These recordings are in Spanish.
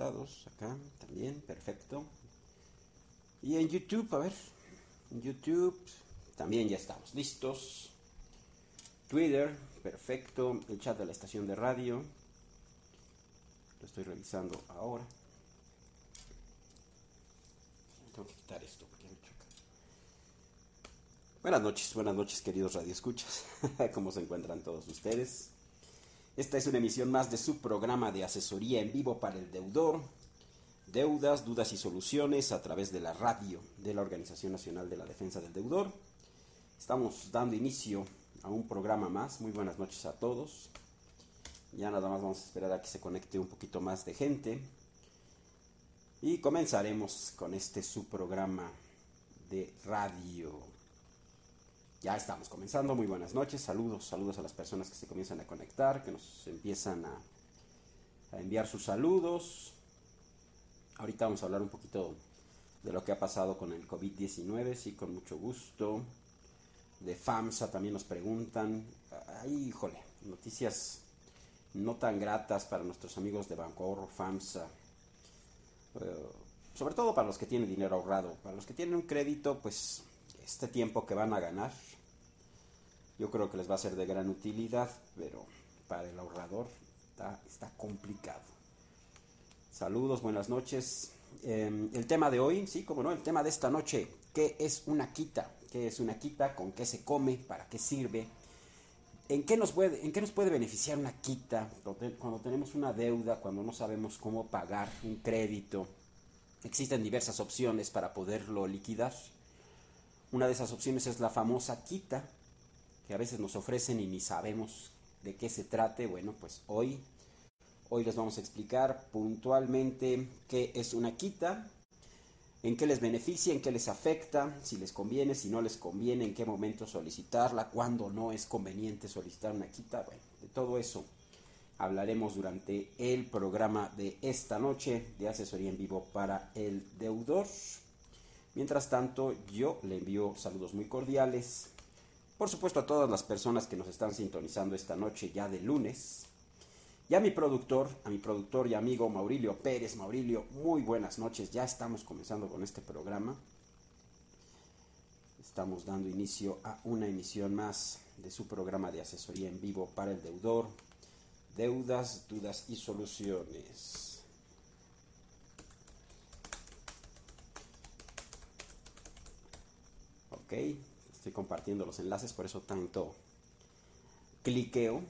conectados acá también, perfecto. Y en YouTube, a ver, en YouTube también ya estamos listos. Twitter, perfecto. El chat de la estación de radio, lo estoy revisando ahora. Tengo que quitar esto porque me choca. Buenas noches queridos radioescuchas. ¿Cómo se encuentran todos ustedes? Esta es una emisión más de su programa de asesoría en vivo para el deudor. Deudas, dudas y soluciones a través de la radio de la Organización Nacional de la Defensa del Deudor. Estamos dando inicio a un programa más. Muy buenas noches a todos. Ya nada más vamos a esperar a que se conecte un poquito más de gente. Y comenzaremos con este su programa de radio. Ya estamos comenzando. Muy buenas noches. Saludos a las personas que se comienzan a conectar, que nos empiezan a enviar sus saludos. Ahorita vamos a hablar un poquito de lo que ha pasado con el COVID-19, sí, con mucho gusto. De FAMSA también nos preguntan. Ay, híjole, noticias no tan gratas para nuestros amigos de Banco Ahorro, FAMSA. Sobre todo para los que tienen dinero ahorrado. Para los que tienen un crédito, pues este tiempo que van a ganar, yo creo que les va a ser de gran utilidad, pero para el ahorrador está complicado. Saludos, buenas noches. El tema de hoy, sí, como no, el tema de esta noche, ¿qué es una quita? ¿Qué es una quita? ¿Con qué se come? ¿Para qué sirve? ¿En qué nos puede beneficiar una quita cuando tenemos una deuda, cuando no sabemos cómo pagar un crédito? Existen diversas opciones para poderlo liquidar. Una de esas opciones es la famosa quita, que a veces nos ofrecen y ni sabemos de qué se trate. Bueno, pues hoy les vamos a explicar puntualmente qué es una quita, en qué les beneficia, en qué les afecta, si les conviene, si no les conviene, en qué momento solicitarla, cuándo no es conveniente solicitar una quita. Bueno, de todo eso hablaremos durante el programa de esta noche de asesoría en vivo para el deudor. Mientras tanto, yo le envío saludos muy cordiales, por supuesto, a todas las personas que nos están sintonizando esta noche ya de lunes. Y a mi productor y amigo Maurilio Pérez. Maurilio, muy buenas noches. Ya estamos comenzando con este programa. Estamos dando inicio a una emisión más de su programa de asesoría en vivo para el deudor. Deudas, dudas y soluciones. Ok, estoy compartiendo los enlaces, por eso tanto cliqueo.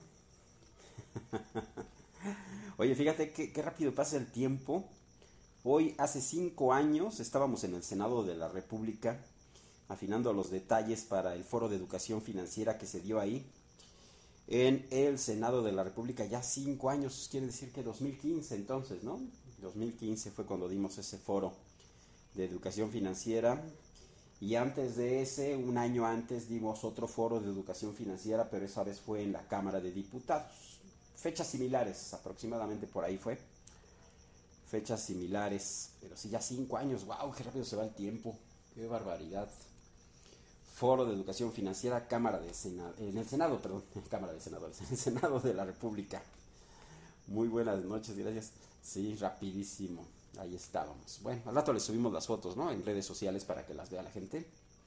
Oye, fíjate qué rápido pasa el tiempo. Hoy, hace 5 años, estábamos en el Senado de la República afinando los detalles para el foro de educación financiera que se dio ahí. En el Senado de la República, ya 5 años, quiere decir que 2015 entonces, ¿no? 2015 fue cuando dimos ese foro de educación financiera. Y antes de ese, un año antes, dimos otro foro de educación financiera, pero esa vez fue en la Cámara de Diputados. Fechas similares, aproximadamente por ahí fue. Fechas similares, pero sí, ya 5 años, wow, qué rápido se va el tiempo, qué barbaridad. Foro de Educación Financiera, Cámara de Senado, en el Senado, perdón, Cámara de Senadores, en el Senado de la República. Muy buenas noches, gracias. Sí, rapidísimo, ahí estábamos. Bueno, al rato les subimos las fotos, ¿no? En redes sociales para que las vea la gente.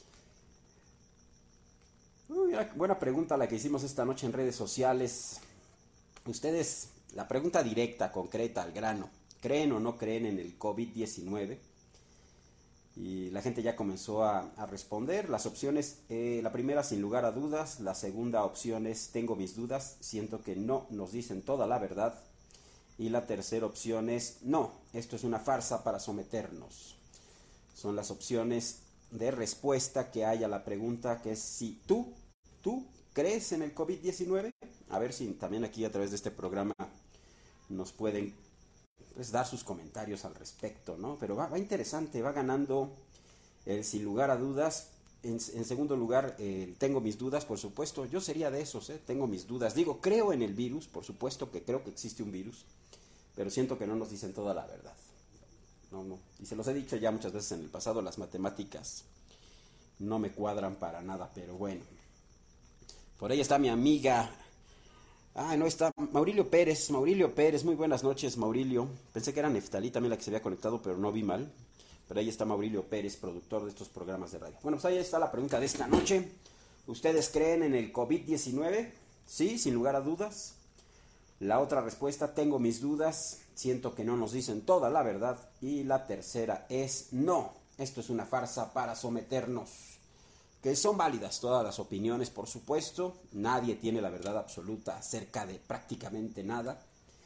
Buena pregunta la que hicimos esta noche en redes sociales. Ustedes, la pregunta directa, concreta, al grano. ¿Creen o no creen en el COVID-19? Y la gente ya comenzó a responder. Las opciones, la primera sin lugar a dudas, la segunda opción es tengo mis dudas, siento que no nos dicen toda la verdad. Y la tercera opción es no, esto es una farsa para someternos. Son las opciones de respuesta que hay a la pregunta, que es si tú crees en el COVID-19. A ver si también aquí a través de este programa nos pueden pues dar sus comentarios al respecto, ¿no? Pero va interesante, va ganando el sin lugar a dudas. En segundo lugar, tengo mis dudas, por supuesto. Yo sería de esos, tengo mis dudas. Digo, creo en el virus, por supuesto que creo que existe un virus, pero siento que no nos dicen toda la verdad. No. Y se los he dicho ya muchas veces en el pasado, las matemáticas no me cuadran para nada, pero bueno. Por ahí está mi amiga Ah, no, está Maurilio Pérez. Maurilio Pérez, muy buenas noches, Maurilio. Pensé que era Neftalí también la que se había conectado, pero no vi mal. Pero ahí está Maurilio Pérez, productor de estos programas de radio. Bueno, pues ahí está la pregunta de esta noche. ¿Ustedes creen en el COVID-19? Sí, sin lugar a dudas. La otra respuesta, tengo mis dudas, siento que no nos dicen toda la verdad. Y la tercera es no, esto es una farsa para someternos. Que son válidas todas las opiniones, por supuesto. Nadie tiene la verdad absoluta acerca de prácticamente nada.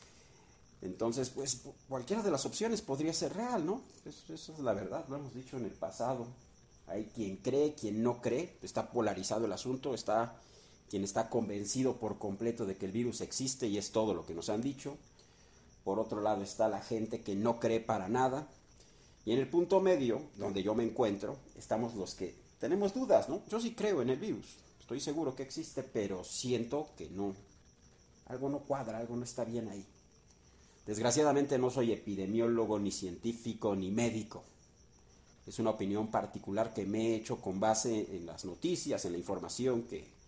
Entonces, pues cualquiera de las opciones podría ser real, ¿no? Eso es la verdad, lo hemos dicho en el pasado. Hay quien cree, quien no cree, está polarizado el asunto, está quien está convencido por completo de que el virus existe y es todo lo que nos han dicho. Por otro lado está la gente que no cree para nada. Y en el punto medio, donde yo me encuentro, estamos los que tenemos dudas, ¿no? Yo sí creo en el virus, estoy seguro que existe, pero siento que no. Algo no cuadra, algo no está bien ahí. Desgraciadamente no soy epidemiólogo, ni científico, ni médico. Es una opinión particular que me he hecho con base en las noticias, en la información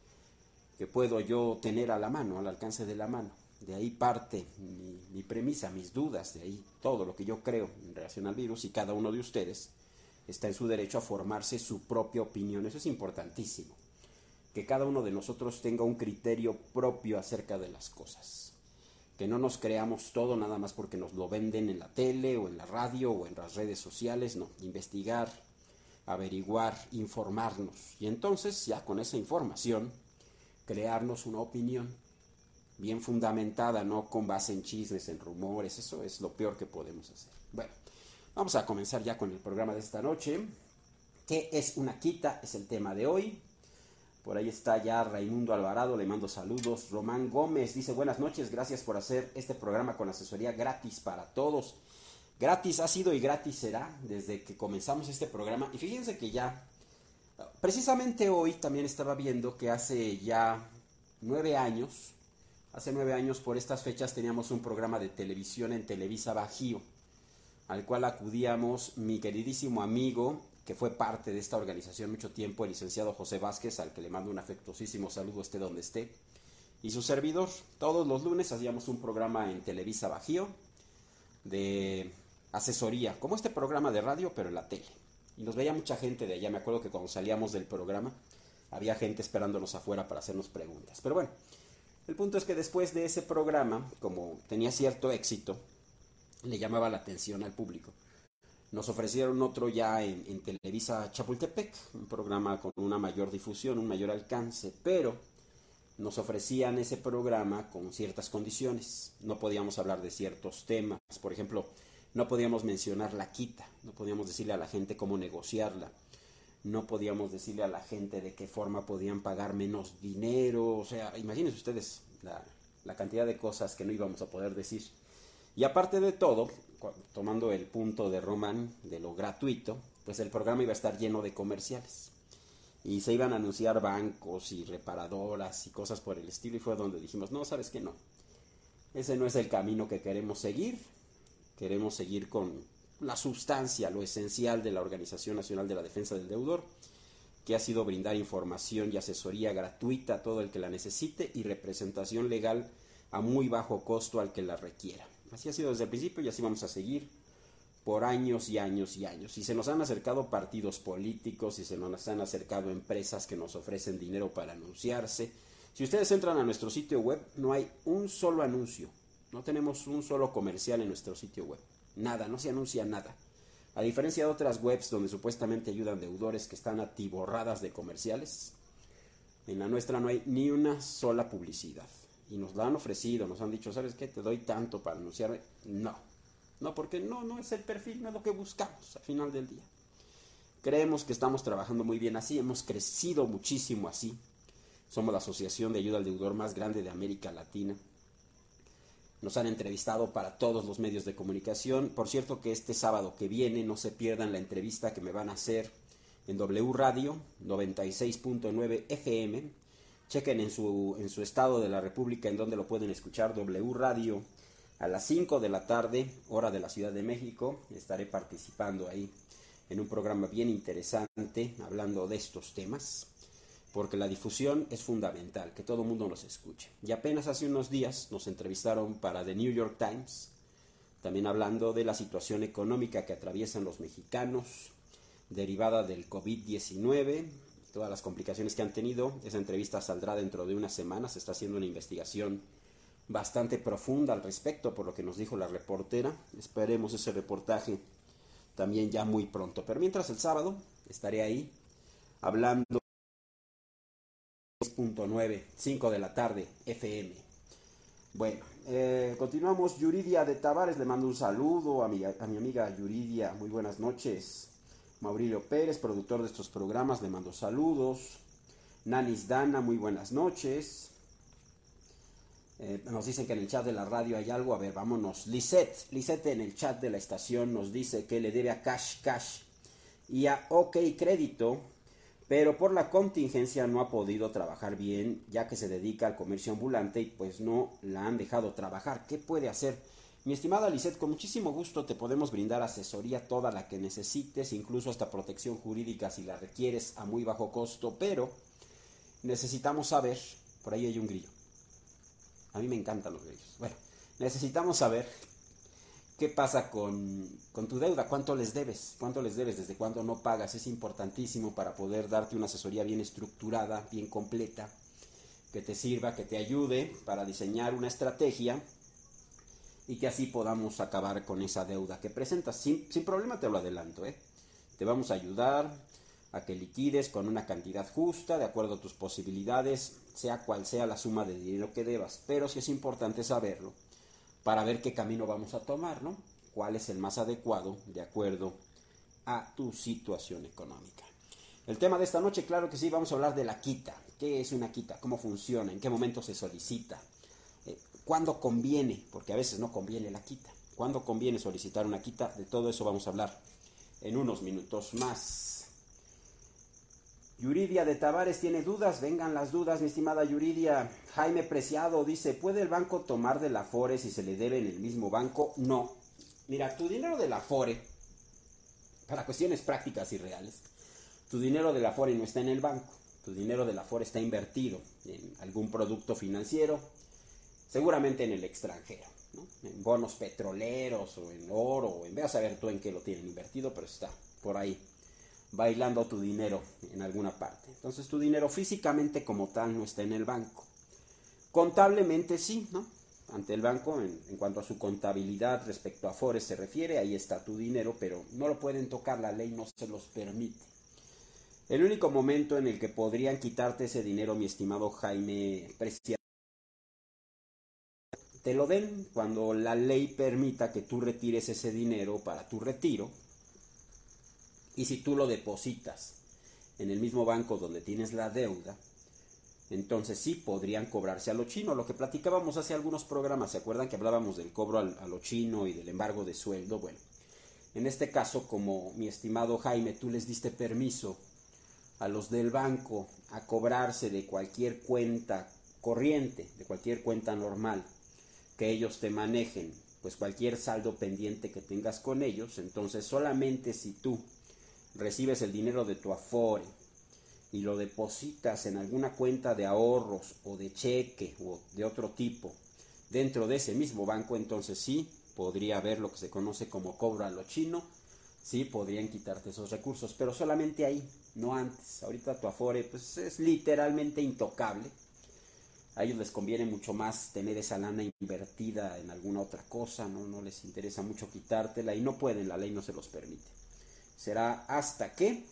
que puedo yo tener a la mano, al alcance de la mano. De ahí parte mi premisa, mis dudas, de ahí todo lo que yo creo en relación al virus, y cada uno de ustedes está en su derecho a formarse su propia opinión. Eso es importantísimo, que cada uno de nosotros tenga un criterio propio acerca de las cosas, que no nos creamos todo nada más porque nos lo venden en la tele o en la radio o en las redes sociales. No, investigar, averiguar, informarnos, y entonces ya con esa información crearnos una opinión bien fundamentada, no con base en chismes, en rumores. Eso es lo peor que podemos hacer. Bueno, vamos a comenzar ya con el programa de esta noche. ¿Qué es una quita? Es el tema de hoy. Por ahí está ya Raimundo Alvarado, le mando saludos. Román Gómez dice: buenas noches, gracias por hacer este programa con asesoría gratis para todos. Gratis ha sido y gratis será desde que comenzamos este programa. Y fíjense que ya, precisamente hoy también estaba viendo que hace ya 9 años, por estas fechas, teníamos un programa de televisión en Televisa Bajío, al cual acudíamos mi queridísimo amigo, que fue parte de esta organización mucho tiempo, el licenciado José Vázquez, al que le mando un afectuosísimo saludo esté donde esté, y su servidor. Todos los lunes hacíamos un programa en Televisa Bajío de asesoría, como este programa de radio, pero en la tele. Y nos veía mucha gente de allá. Me acuerdo que cuando salíamos del programa había gente esperándonos afuera para hacernos preguntas. Pero bueno, el punto es que después de ese programa, como tenía cierto éxito, le llamaba la atención al público, nos ofrecieron otro ya en Televisa Chapultepec, un programa con una mayor difusión, un mayor alcance, pero nos ofrecían ese programa con ciertas condiciones. No podíamos hablar de ciertos temas. Por ejemplo, no podíamos mencionar la quita, no podíamos decirle a la gente cómo negociarla, no podíamos decirle a la gente de qué forma podían pagar menos dinero. O sea, imagínense ustedes la cantidad de cosas que no íbamos a poder decir. Y aparte de todo, tomando el punto de Román de lo gratuito, pues el programa iba a estar lleno de comerciales. Y se iban a anunciar bancos y reparadoras y cosas por el estilo. Y fue donde dijimos: no, ¿sabes qué? No. Ese no es el camino que queremos seguir. Queremos seguir con la sustancia, lo esencial de la Organización Nacional de la Defensa del Deudor, que ha sido brindar información y asesoría gratuita a todo el que la necesite y representación legal a muy bajo costo al que la requiera. Así ha sido desde el principio y así vamos a seguir por años y años y años. Y se nos han acercado partidos políticos y se nos han acercado empresas que nos ofrecen dinero para anunciarse. Si ustedes entran a nuestro sitio web, no hay un solo anuncio. No tenemos un solo comercial en nuestro sitio web. Nada, no se anuncia nada. A diferencia de otras webs donde supuestamente ayudan deudores que están atiborradas de comerciales, en la nuestra no hay ni una sola publicidad. Y nos la han ofrecido, nos han dicho: ¿sabes qué? Te doy tanto para anunciarme. No, porque no es el perfil, no es lo que buscamos al final del día. Creemos que estamos trabajando muy bien así, hemos crecido muchísimo así. Somos la asociación de ayuda al deudor más grande de América Latina. Nos han entrevistado para todos los medios de comunicación. Por cierto, que este sábado que viene no se pierdan la entrevista que me van a hacer en W Radio 96.9 FM. Chequen en su estado de la República en donde lo pueden escuchar. W Radio a las 5 de la tarde, hora de la Ciudad de México. Estaré participando ahí en un programa bien interesante hablando de estos temas. porque la difusión es fundamental, que todo el mundo nos escuche. Y apenas hace unos días nos entrevistaron para The New York Times, también hablando de la situación económica que atraviesan los mexicanos, derivada del COVID-19, todas las complicaciones que han tenido. Esa entrevista saldrá dentro de unas semanas, se está haciendo una investigación bastante profunda al respecto, por lo que nos dijo la reportera. Esperemos ese reportaje también ya muy pronto. Pero mientras, el sábado estaré ahí hablando 6.9, 5 de la tarde, FM. Bueno, continuamos. Yuridia de Tavares, le mando un saludo a mi amiga Yuridia, muy buenas noches. Maurilio Pérez, productor de estos programas, le mando saludos. Nanis Dana, muy buenas noches. Nos dicen que en el chat de la radio hay algo. A ver, vámonos. Lisette en el chat de la estación nos dice que le debe a Cash y a OK Crédito, pero por la contingencia no ha podido trabajar bien, ya que se dedica al comercio ambulante y pues no la han dejado trabajar. ¿Qué puede hacer? Mi estimada Lisette, con muchísimo gusto te podemos brindar asesoría toda la que necesites, incluso hasta protección jurídica si la requieres a muy bajo costo, pero necesitamos saber, por ahí hay un grillo, a mí me encantan los grillos, bueno, necesitamos saber qué pasa con tu deuda, cuánto les debes, desde cuándo no pagas. Es importantísimo para poder darte una asesoría bien estructurada, bien completa, que te sirva, que te ayude para diseñar una estrategia y que así podamos acabar con esa deuda que presentas. Sin problema, te lo adelanto, Te vamos a ayudar a que liquides con una cantidad justa, de acuerdo a tus posibilidades, sea cual sea la suma de dinero que debas. Pero sí es importante saberlo para ver qué camino vamos a tomar, ¿no? Cuál es el más adecuado de acuerdo a tu situación económica. El tema de esta noche, claro que sí, vamos a hablar de la quita. ¿Qué es una quita? ¿Cómo funciona? ¿En qué momento se solicita? ¿Cuándo conviene? Porque a veces no conviene la quita. ¿Cuándo conviene solicitar una quita? De todo eso vamos a hablar en unos minutos más. Yuridia de Tavares tiene dudas. Vengan las dudas, mi estimada Yuridia. Jaime Preciado dice, ¿puede el banco tomar del Afore si se le debe en el mismo banco? No. Mira, tu dinero del Afore, para cuestiones prácticas y reales, tu dinero del Afore no está en el banco. Tu dinero del Afore está invertido en algún producto financiero, seguramente en el extranjero, ¿no? En bonos petroleros o en oro, o en, ve a saber tú en qué lo tienen invertido, pero está por ahí bailando tu dinero en alguna parte. Entonces tu dinero físicamente como tal no está en el banco. Contablemente sí, ¿no? Ante el banco, en cuanto a su contabilidad respecto a Afores se refiere, ahí está tu dinero, pero no lo pueden tocar, la ley no se los permite. El único momento en el que podrían quitarte ese dinero, mi estimado Jaime Preciado, te lo den cuando la ley permita que tú retires ese dinero para tu retiro. Y si tú lo depositas en el mismo banco donde tienes la deuda, entonces sí podrían cobrarse a lo chino. Lo que platicábamos hace algunos programas, ¿se acuerdan que hablábamos del cobro a lo chino y del embargo de sueldo? Bueno, en este caso, como mi estimado Jaime, tú les diste permiso a los del banco a cobrarse de cualquier cuenta corriente, de cualquier cuenta normal que ellos te manejen, pues cualquier saldo pendiente que tengas con ellos, entonces solamente si tú recibes el dinero de tu Afore y lo depositas en alguna cuenta de ahorros o de cheque o de otro tipo dentro de ese mismo banco, entonces sí podría haber lo que se conoce como cobro a lo chino, sí podrían quitarte esos recursos, pero solamente ahí, no antes. Ahorita tu Afore pues es literalmente intocable. A ellos les conviene mucho más tener esa lana invertida en alguna otra cosa, no les interesa mucho quitártela y no pueden, la ley no se los permite. Será hasta que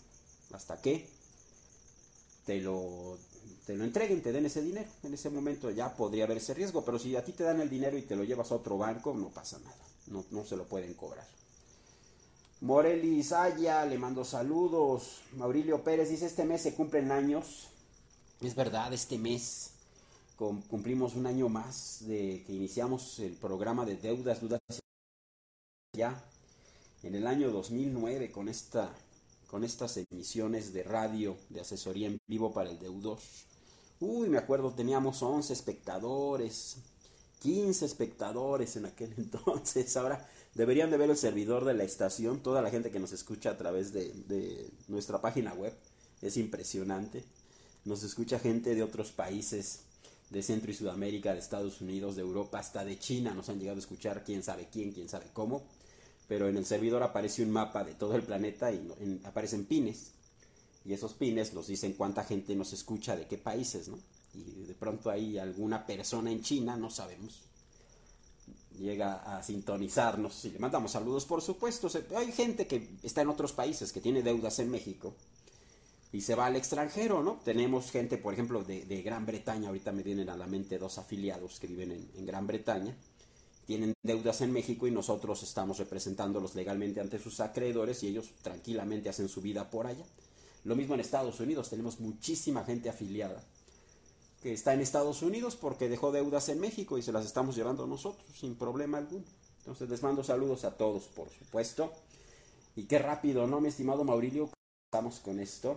te lo entreguen, te den ese dinero. En ese momento ya podría haber ese riesgo, pero si a ti te dan el dinero y te lo llevas a otro banco, no pasa nada, no se lo pueden cobrar. Moreli Saya, le mando saludos. Maurilio Pérez dice, este mes se cumplen años. Es verdad, este mes cumplimos un año más de que iniciamos el programa de dudas ya en el año 2009 con estas emisiones de radio de asesoría en vivo para el deudor. Me acuerdo, teníamos 11 espectadores, 15 espectadores en aquel entonces. Ahora deberían de ver el servidor de la estación, toda la gente que nos escucha a través de nuestra página web. Es impresionante. Nos escucha gente de otros países, de Centro y Sudamérica, de Estados Unidos, de Europa, hasta de China. Nos han llegado a escuchar quién sabe quién, quién sabe cómo. Pero en el servidor aparece un mapa de todo el planeta y aparecen pines. Y esos pines nos dicen cuánta gente nos escucha, de qué países, ¿no? Y de pronto hay alguna persona en China, no sabemos, llega a sintonizarnos y le mandamos saludos, por supuesto. Hay gente que está en otros países, que tiene deudas en México y se va al extranjero, ¿no? Tenemos gente, por ejemplo, de Gran Bretaña. Ahorita me vienen a la mente dos afiliados que viven en Gran Bretaña. Tienen deudas en México y nosotros estamos representándolos legalmente ante sus acreedores y ellos tranquilamente hacen su vida por allá. Lo mismo en Estados Unidos, tenemos muchísima gente afiliada que está en Estados Unidos porque dejó deudas en México y se las estamos llevando nosotros sin problema alguno. Entonces les mando saludos a todos, por supuesto. Y qué rápido, ¿no, mi estimado Maurilio? Empezamos con esto.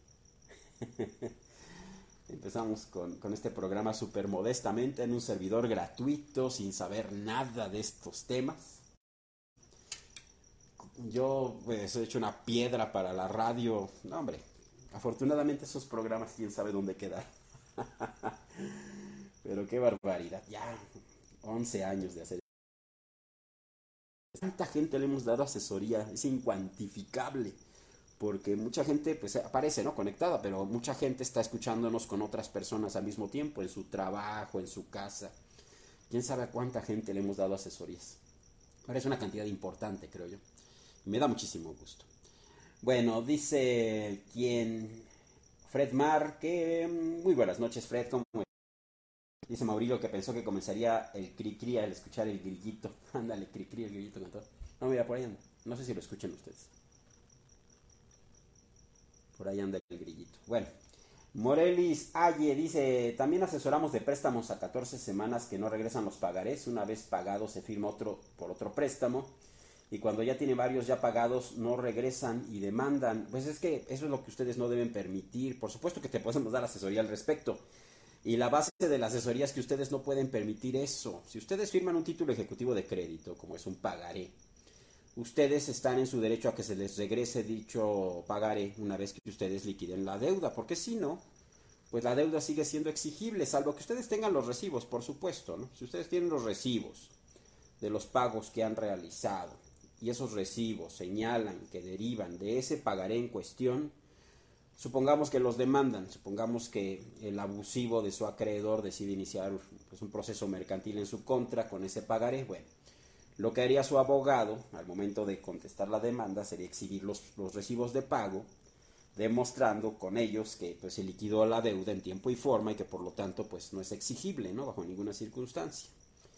Empezamos con este programa súper modestamente en un servidor gratuito, sin saber nada de estos temas. Yo pues he hecho una piedra para la radio. No, hombre, afortunadamente esos programas quién sabe dónde quedar. Pero qué barbaridad, ya 11 años de hacer. Tanta gente le hemos dado asesoría, es incuantificable, porque mucha gente pues aparece, ¿no? Conectada, pero mucha gente está escuchándonos con otras personas al mismo tiempo, en su trabajo, en su casa. Quién sabe a cuánta gente le hemos dado asesorías. Ahora es una cantidad importante, creo yo. Y me da muchísimo gusto. Bueno, dice quien Fred Mar, que muy buenas noches, Fred, ¿cómo estás? Dice Maurilio que pensó que comenzaría el cri-cri al escuchar el grillito. Ándale, cri-cri, el grillito cantor. No, mira, por ahí anda. No sé si lo escuchan ustedes. Por ahí anda el grillito. Bueno, Morelis Aye dice, también asesoramos de préstamos a 14 semanas que no regresan los pagarés. Una vez pagado se firma otro por otro préstamo. Y cuando ya tiene varios ya pagados no regresan y demandan. Pues es que eso es lo que ustedes no deben permitir. Por supuesto que te podemos dar asesoría al respecto. Y la base de la asesoría es que ustedes no pueden permitir eso. Si ustedes firman un título ejecutivo de crédito, como es un pagaré, ustedes están en su derecho a que se les regrese dicho pagaré una vez que ustedes liquiden la deuda, porque si no, pues la deuda sigue siendo exigible, salvo que ustedes tengan los recibos, por supuesto, ¿no? Si ustedes tienen los recibos de los pagos que han realizado y esos recibos señalan que derivan de ese pagaré en cuestión, supongamos que los demandan, supongamos que el abusivo de su acreedor decide iniciar pues, un proceso mercantil en su contra con ese pagaré. Bueno, lo que haría su abogado al momento de contestar la demanda sería exhibir los recibos de pago, demostrando con ellos que pues, se liquidó la deuda en tiempo y forma y que por lo tanto pues, no es exigible, ¿no? Bajo ninguna circunstancia.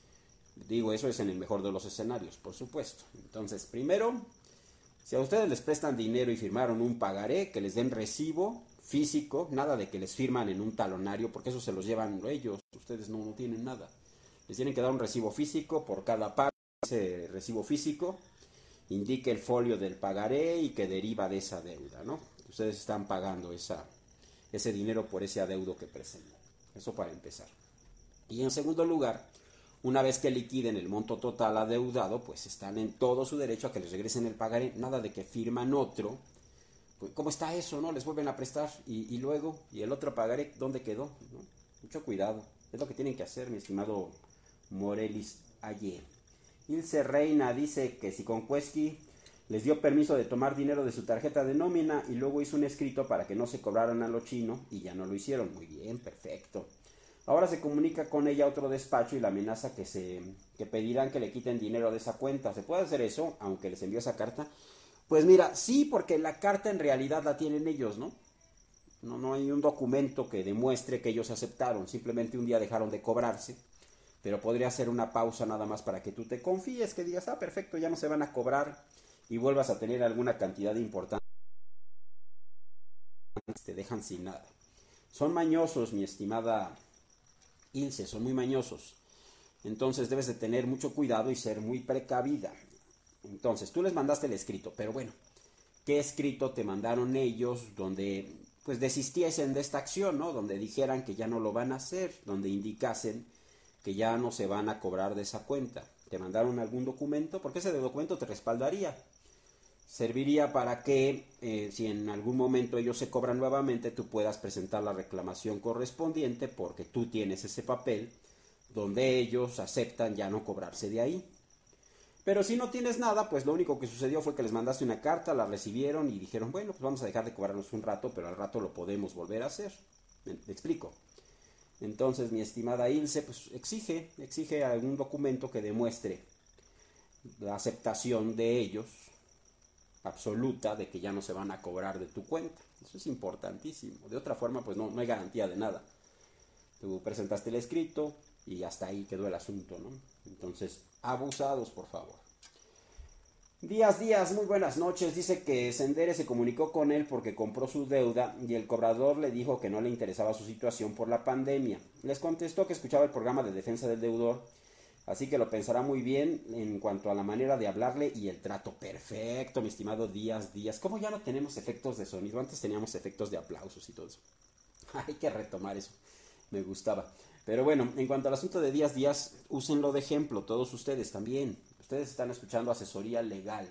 Digo, eso es en el mejor de los escenarios, por supuesto. Entonces, primero, si a ustedes les prestan dinero y firmaron un pagaré, que les den recibo físico, nada de que les firman en un talonario, porque eso se los llevan ellos, ustedes no tienen nada. Les tienen que dar un recibo físico por cada pago. Ese recibo físico indique el folio del pagaré y que deriva de esa deuda, ¿no? Ustedes están pagando ese dinero por ese adeudo que presentan. Eso para empezar. Y en segundo lugar, una vez que liquiden el monto total adeudado, pues están en todo su derecho a que les regresen el pagaré. Nada de que firman otro. Pues, ¿cómo está eso, no? Les vuelven a prestar. Y luego, ¿y el otro pagaré dónde quedó? ¿No? Mucho cuidado. Es lo que tienen que hacer, mi estimado Morelis Ayer. Ilse Reina dice que si Concuesqui les dio permiso de tomar dinero de su tarjeta de nómina y luego hizo un escrito para que no se cobraran a lo chino y ya no lo hicieron. Muy bien, perfecto. Ahora se comunica con ella a otro despacho y la amenaza que pedirán que le quiten dinero de esa cuenta. ¿Se puede hacer eso, aunque les envió esa carta? Pues mira, sí, porque la carta en realidad la tienen ellos, ¿no? No hay un documento que demuestre que ellos aceptaron. Simplemente un día dejaron de cobrarse. Pero podría ser una pausa nada más para que tú te confíes, que digas, perfecto, ya no se van a cobrar y vuelvas a tener alguna cantidad importante. Te dejan sin nada. Son mañosos, mi estimada Ilse, son muy mañosos. Entonces debes de tener mucho cuidado y ser muy precavida. Entonces, tú les mandaste el escrito, pero bueno, ¿qué escrito te mandaron ellos donde pues desistiesen de esta acción, ¿no? Donde dijeran que ya no lo van a hacer, donde indicasen que ya no se van a cobrar de esa cuenta. ¿Te mandaron algún documento? Porque ese documento te respaldaría. Serviría para que si en algún momento ellos se cobran nuevamente, tú puedas presentar la reclamación correspondiente porque tú tienes ese papel donde ellos aceptan ya no cobrarse de ahí. Pero si no tienes nada, pues lo único que sucedió fue que les mandaste una carta, la recibieron y dijeron, bueno, pues vamos a dejar de cobrarnos un rato, pero al rato lo podemos volver a hacer. ¿Me explico? Entonces, mi estimada Ilse, pues exige algún documento que demuestre la aceptación de ellos absoluta de que ya no se van a cobrar de tu cuenta. Eso es importantísimo. De otra forma, pues no hay garantía de nada. Tú presentaste el escrito y hasta ahí quedó el asunto, ¿no? Entonces, abusados, por favor. Díaz, muy buenas noches. Dice que Sendere se comunicó con él porque compró su deuda y el cobrador le dijo que no le interesaba su situación por la pandemia. Les contestó que escuchaba el programa de defensa del deudor, así que lo pensará muy bien en cuanto a la manera de hablarle y el trato. Perfecto, mi estimado Díaz. ¿Cómo ya no tenemos efectos de sonido? Antes teníamos efectos de aplausos y todo eso. Hay que retomar eso. Me gustaba. Pero bueno, en cuanto al asunto de Díaz, úsenlo de ejemplo, todos ustedes también. Ustedes están escuchando asesoría legal,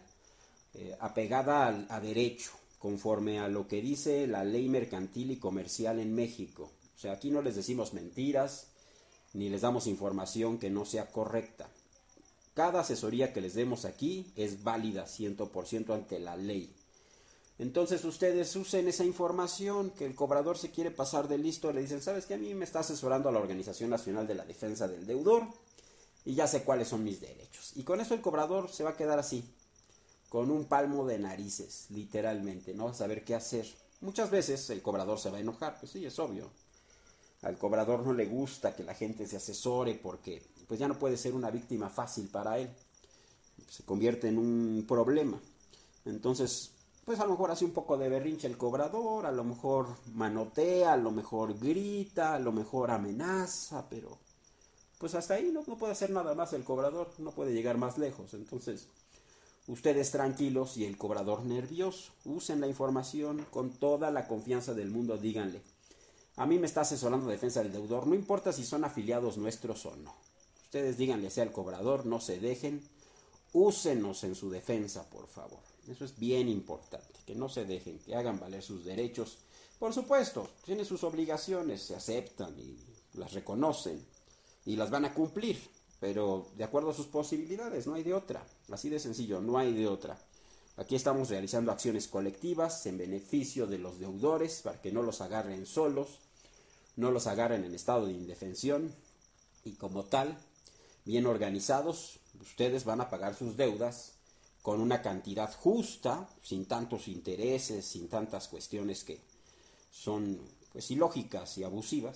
apegada a derecho, conforme a lo que dice la ley mercantil y comercial en México. O sea, aquí no les decimos mentiras, ni les damos información que no sea correcta. Cada asesoría que les demos aquí es válida 100% ante la ley. Entonces ustedes usen esa información, que el cobrador se quiere pasar de listo, le dicen, ¿sabes qué? A mí me está asesorando a la Organización Nacional de la Defensa del Deudor y ya sé cuáles son mis derechos. Y con eso el cobrador se va a quedar así, con un palmo de narices, literalmente, no va a saber qué hacer. Muchas veces el cobrador se va a enojar, pues sí, es obvio. Al cobrador no le gusta que la gente se asesore porque pues ya no puede ser una víctima fácil para él. Se convierte en un problema. Entonces, pues a lo mejor hace un poco de berrinche el cobrador, a lo mejor manotea, a lo mejor grita, a lo mejor amenaza, pero pues hasta ahí no puede hacer nada más el cobrador, no puede llegar más lejos. Entonces, ustedes tranquilos y el cobrador nervioso, usen la información con toda la confianza del mundo, díganle, a mí me está asesorando defensa del deudor, no importa si son afiliados nuestros o no. Ustedes díganle así al cobrador, no se dejen, úsenos en su defensa, por favor. Eso es bien importante, que no se dejen, que hagan valer sus derechos. Por supuesto, tienen sus obligaciones, se aceptan y las reconocen y las van a cumplir, pero de acuerdo a sus posibilidades, no hay de otra. Así de sencillo, no hay de otra. Aquí estamos realizando acciones colectivas en beneficio de los deudores para que no los agarren solos, no los agarren en estado de indefensión y como tal, bien organizados, ustedes van a pagar sus deudas con una cantidad justa, sin tantos intereses, sin tantas cuestiones que son pues ilógicas y abusivas.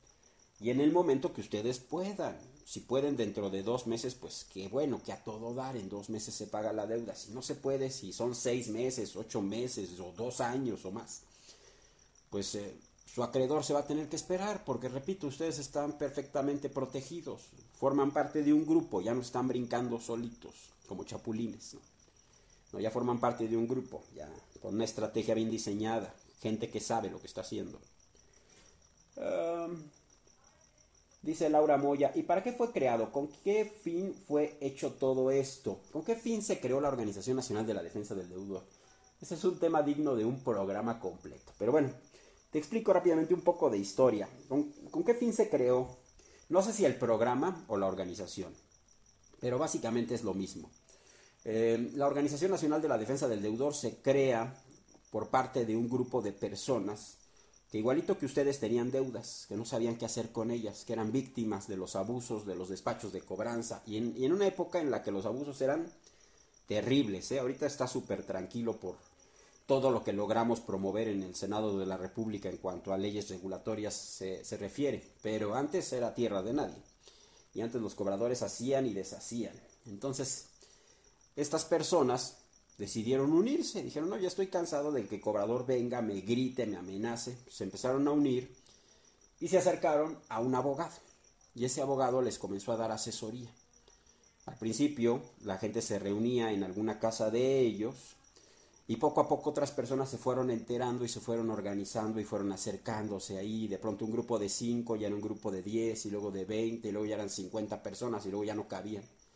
Y en el momento que ustedes puedan, si pueden dentro de 2 meses, pues qué bueno, que a todo dar, en 2 meses se paga la deuda. Si no se puede, si son 6 meses, 8 meses o 2 años o más, pues su acreedor se va a tener que esperar, porque repito, ustedes están perfectamente protegidos, forman parte de un grupo, ya no están brincando solitos, como chapulines, ¿no? No, ya forman parte de un grupo, ya con una estrategia bien diseñada, gente que sabe lo que está haciendo. Dice Laura Moya, ¿y para qué fue creado? ¿Con qué fin fue hecho todo esto? ¿Con qué fin se creó la Organización Nacional de la Defensa del Deudor? Ese es un tema digno de un programa completo. Pero bueno, te explico rápidamente un poco de historia. ¿Con qué fin se creó? No sé si el programa o la organización, pero básicamente es lo mismo. La Organización Nacional de la Defensa del Deudor se crea por parte de un grupo de personas que igualito que ustedes tenían deudas, que no sabían qué hacer con ellas, que eran víctimas de los abusos, de los despachos de cobranza, y en una época en la que los abusos eran terribles, ¿eh? Ahorita está súper tranquilo por todo lo que logramos promover en el Senado de la República en cuanto a leyes regulatorias se refiere, pero antes era tierra de nadie, y antes los cobradores hacían y deshacían. Entonces, estas personas decidieron unirse, dijeron, no, ya estoy cansado de que el cobrador venga, me grite, me amenace. Se empezaron a unir y se acercaron a un abogado, y ese abogado les comenzó a dar asesoría. Al principio la gente se reunía en alguna casa de ellos y poco a poco otras personas se fueron enterando y se fueron organizando y fueron acercándose ahí. De pronto un grupo de 5 ya era un grupo de 10 y luego de 20 y luego ya eran 50 personas y luego ya no cabían.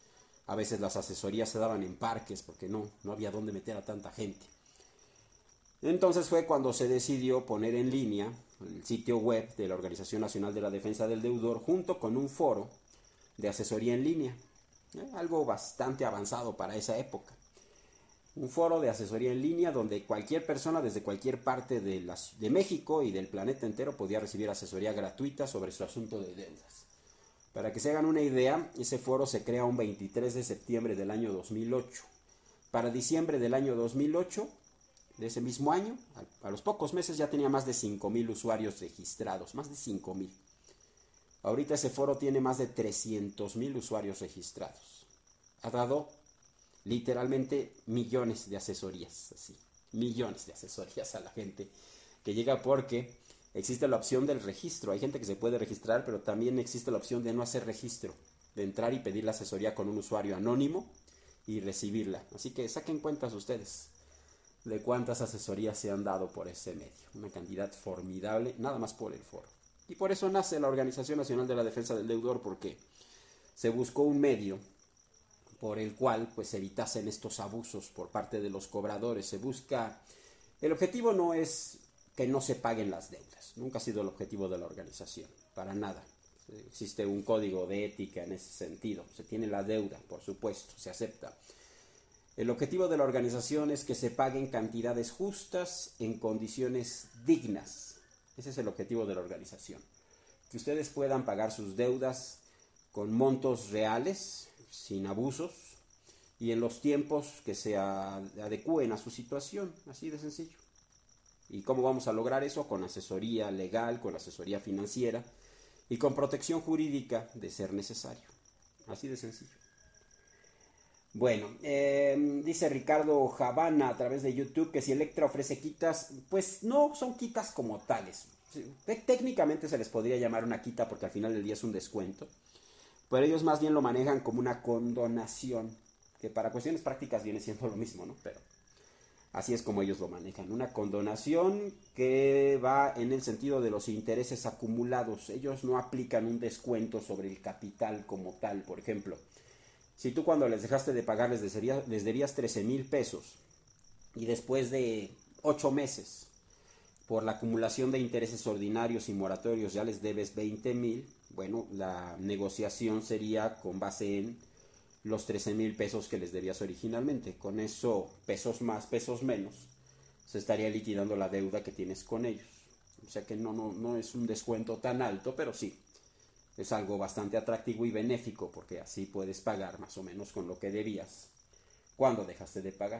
A veces las asesorías se daban en parques porque no había dónde meter a tanta gente. Entonces fue cuando se decidió poner en línea el sitio web de la Organización Nacional de la Defensa del Deudor junto con un foro de asesoría en línea. Algo bastante avanzado para esa época. Un foro de asesoría en línea donde cualquier persona desde cualquier parte de México y del planeta entero podía recibir asesoría gratuita sobre su asunto de deudas. Para que se hagan una idea, ese foro se crea un 23 de septiembre del año 2008. Para diciembre del año 2008, de ese mismo año, a los pocos meses ya tenía más de 5,000 usuarios registrados, más de 5,000. Ahorita ese foro tiene más de 300,000 usuarios registrados. Ha dado literalmente millones de asesorías, así, millones de asesorías a la gente que llega porque existe la opción del registro. Hay gente que se puede registrar, pero también existe la opción de no hacer registro, de entrar y pedir la asesoría con un usuario anónimo y recibirla. Así que saquen cuentas ustedes de cuántas asesorías se han dado por ese medio. Una cantidad formidable, nada más por el foro. Y por eso nace la Organización Nacional de la Defensa del Deudor, porque se buscó un medio por el cual pues evitasen estos abusos por parte de los cobradores. Se busca, el objetivo no es que no se paguen las deudas, nunca ha sido el objetivo de la organización, para nada. Existe un código de ética en ese sentido, se tiene la deuda, por supuesto, se acepta. El objetivo de la organización es que se paguen cantidades justas en condiciones dignas. Ese es el objetivo de la organización. Que ustedes puedan pagar sus deudas con montos reales, sin abusos, y en los tiempos que se adecúen a su situación, así de sencillo. ¿Y cómo vamos a lograr eso? Con asesoría legal, con asesoría financiera y con protección jurídica de ser necesario. Así de sencillo. Bueno, dice Ricardo Javana a través de YouTube que si Electra ofrece quitas, pues no son quitas como tales. Técnicamente se les podría llamar una quita porque al final del día es un descuento, pero ellos más bien lo manejan como una condonación, que para cuestiones prácticas viene siendo lo mismo, ¿no? Pero así es como ellos lo manejan, una condonación que va en el sentido de los intereses acumulados. Ellos no aplican un descuento sobre el capital como tal. Por ejemplo, si tú cuando les dejaste de pagar les debías 13,000 pesos y después de 8 meses por la acumulación de intereses ordinarios y moratorios ya les debes 20,000, bueno, la negociación sería con base en los 13,000 pesos que les debías originalmente. Con eso, pesos más, pesos menos, se estaría liquidando la deuda que tienes con ellos. O sea que no es un descuento tan alto, pero sí, es algo bastante atractivo y benéfico porque así puedes pagar más o menos con lo que debías cuando dejaste de pagar.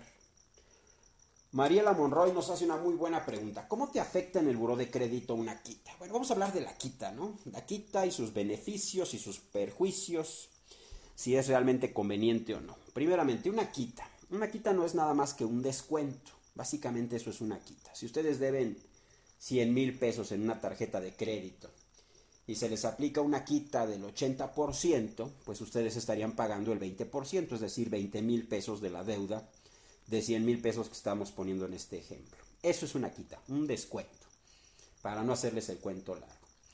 Mariela Monroy nos hace una muy buena pregunta. ¿Cómo te afecta en el buró de crédito una quita? Bueno, vamos a hablar de la quita, ¿no? La quita y sus beneficios y sus perjuicios, si es realmente conveniente o no. Primeramente, una quita. Una quita no es nada más que un descuento. Básicamente eso es una quita. Si ustedes deben 100,000 pesos en una tarjeta de crédito y se les aplica una quita del 80%, pues ustedes estarían pagando el 20%, es decir, 20,000 pesos de la deuda de 100,000 pesos que estamos poniendo en este ejemplo. Eso es una quita, un descuento, para no hacerles el cuento largo.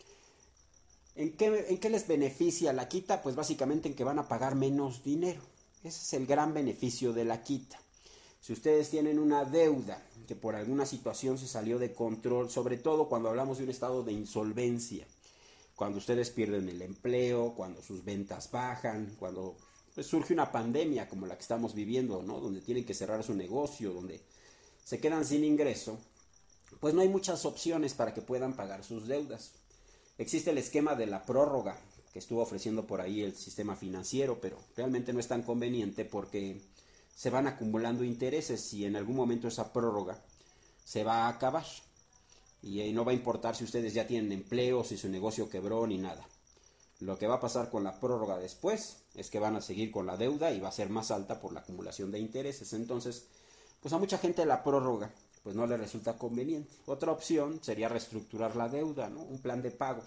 ¿En qué les beneficia la quita? Pues básicamente en que van a pagar menos dinero. Ese es el gran beneficio de la quita. Si ustedes tienen una deuda que por alguna situación se salió de control, sobre todo cuando hablamos de un estado de insolvencia, cuando ustedes pierden el empleo, cuando sus ventas bajan, cuando pues surge una pandemia como la que estamos viviendo, ¿no? Donde tienen que cerrar su negocio, donde se quedan sin ingreso, pues no hay muchas opciones para que puedan pagar sus deudas. Existe el esquema de la prórroga que estuvo ofreciendo por ahí el sistema financiero, pero realmente no es tan conveniente porque se van acumulando intereses y en algún momento esa prórroga se va a acabar. Y no va a importar si ustedes ya tienen empleo, si su negocio quebró, ni nada. Lo que va a pasar con la prórroga después es que van a seguir con la deuda y va a ser más alta por la acumulación de intereses. Entonces, pues a mucha gente la prórroga pues no le resulta conveniente. Otra opción sería reestructurar la deuda, ¿no? Un plan de pagos.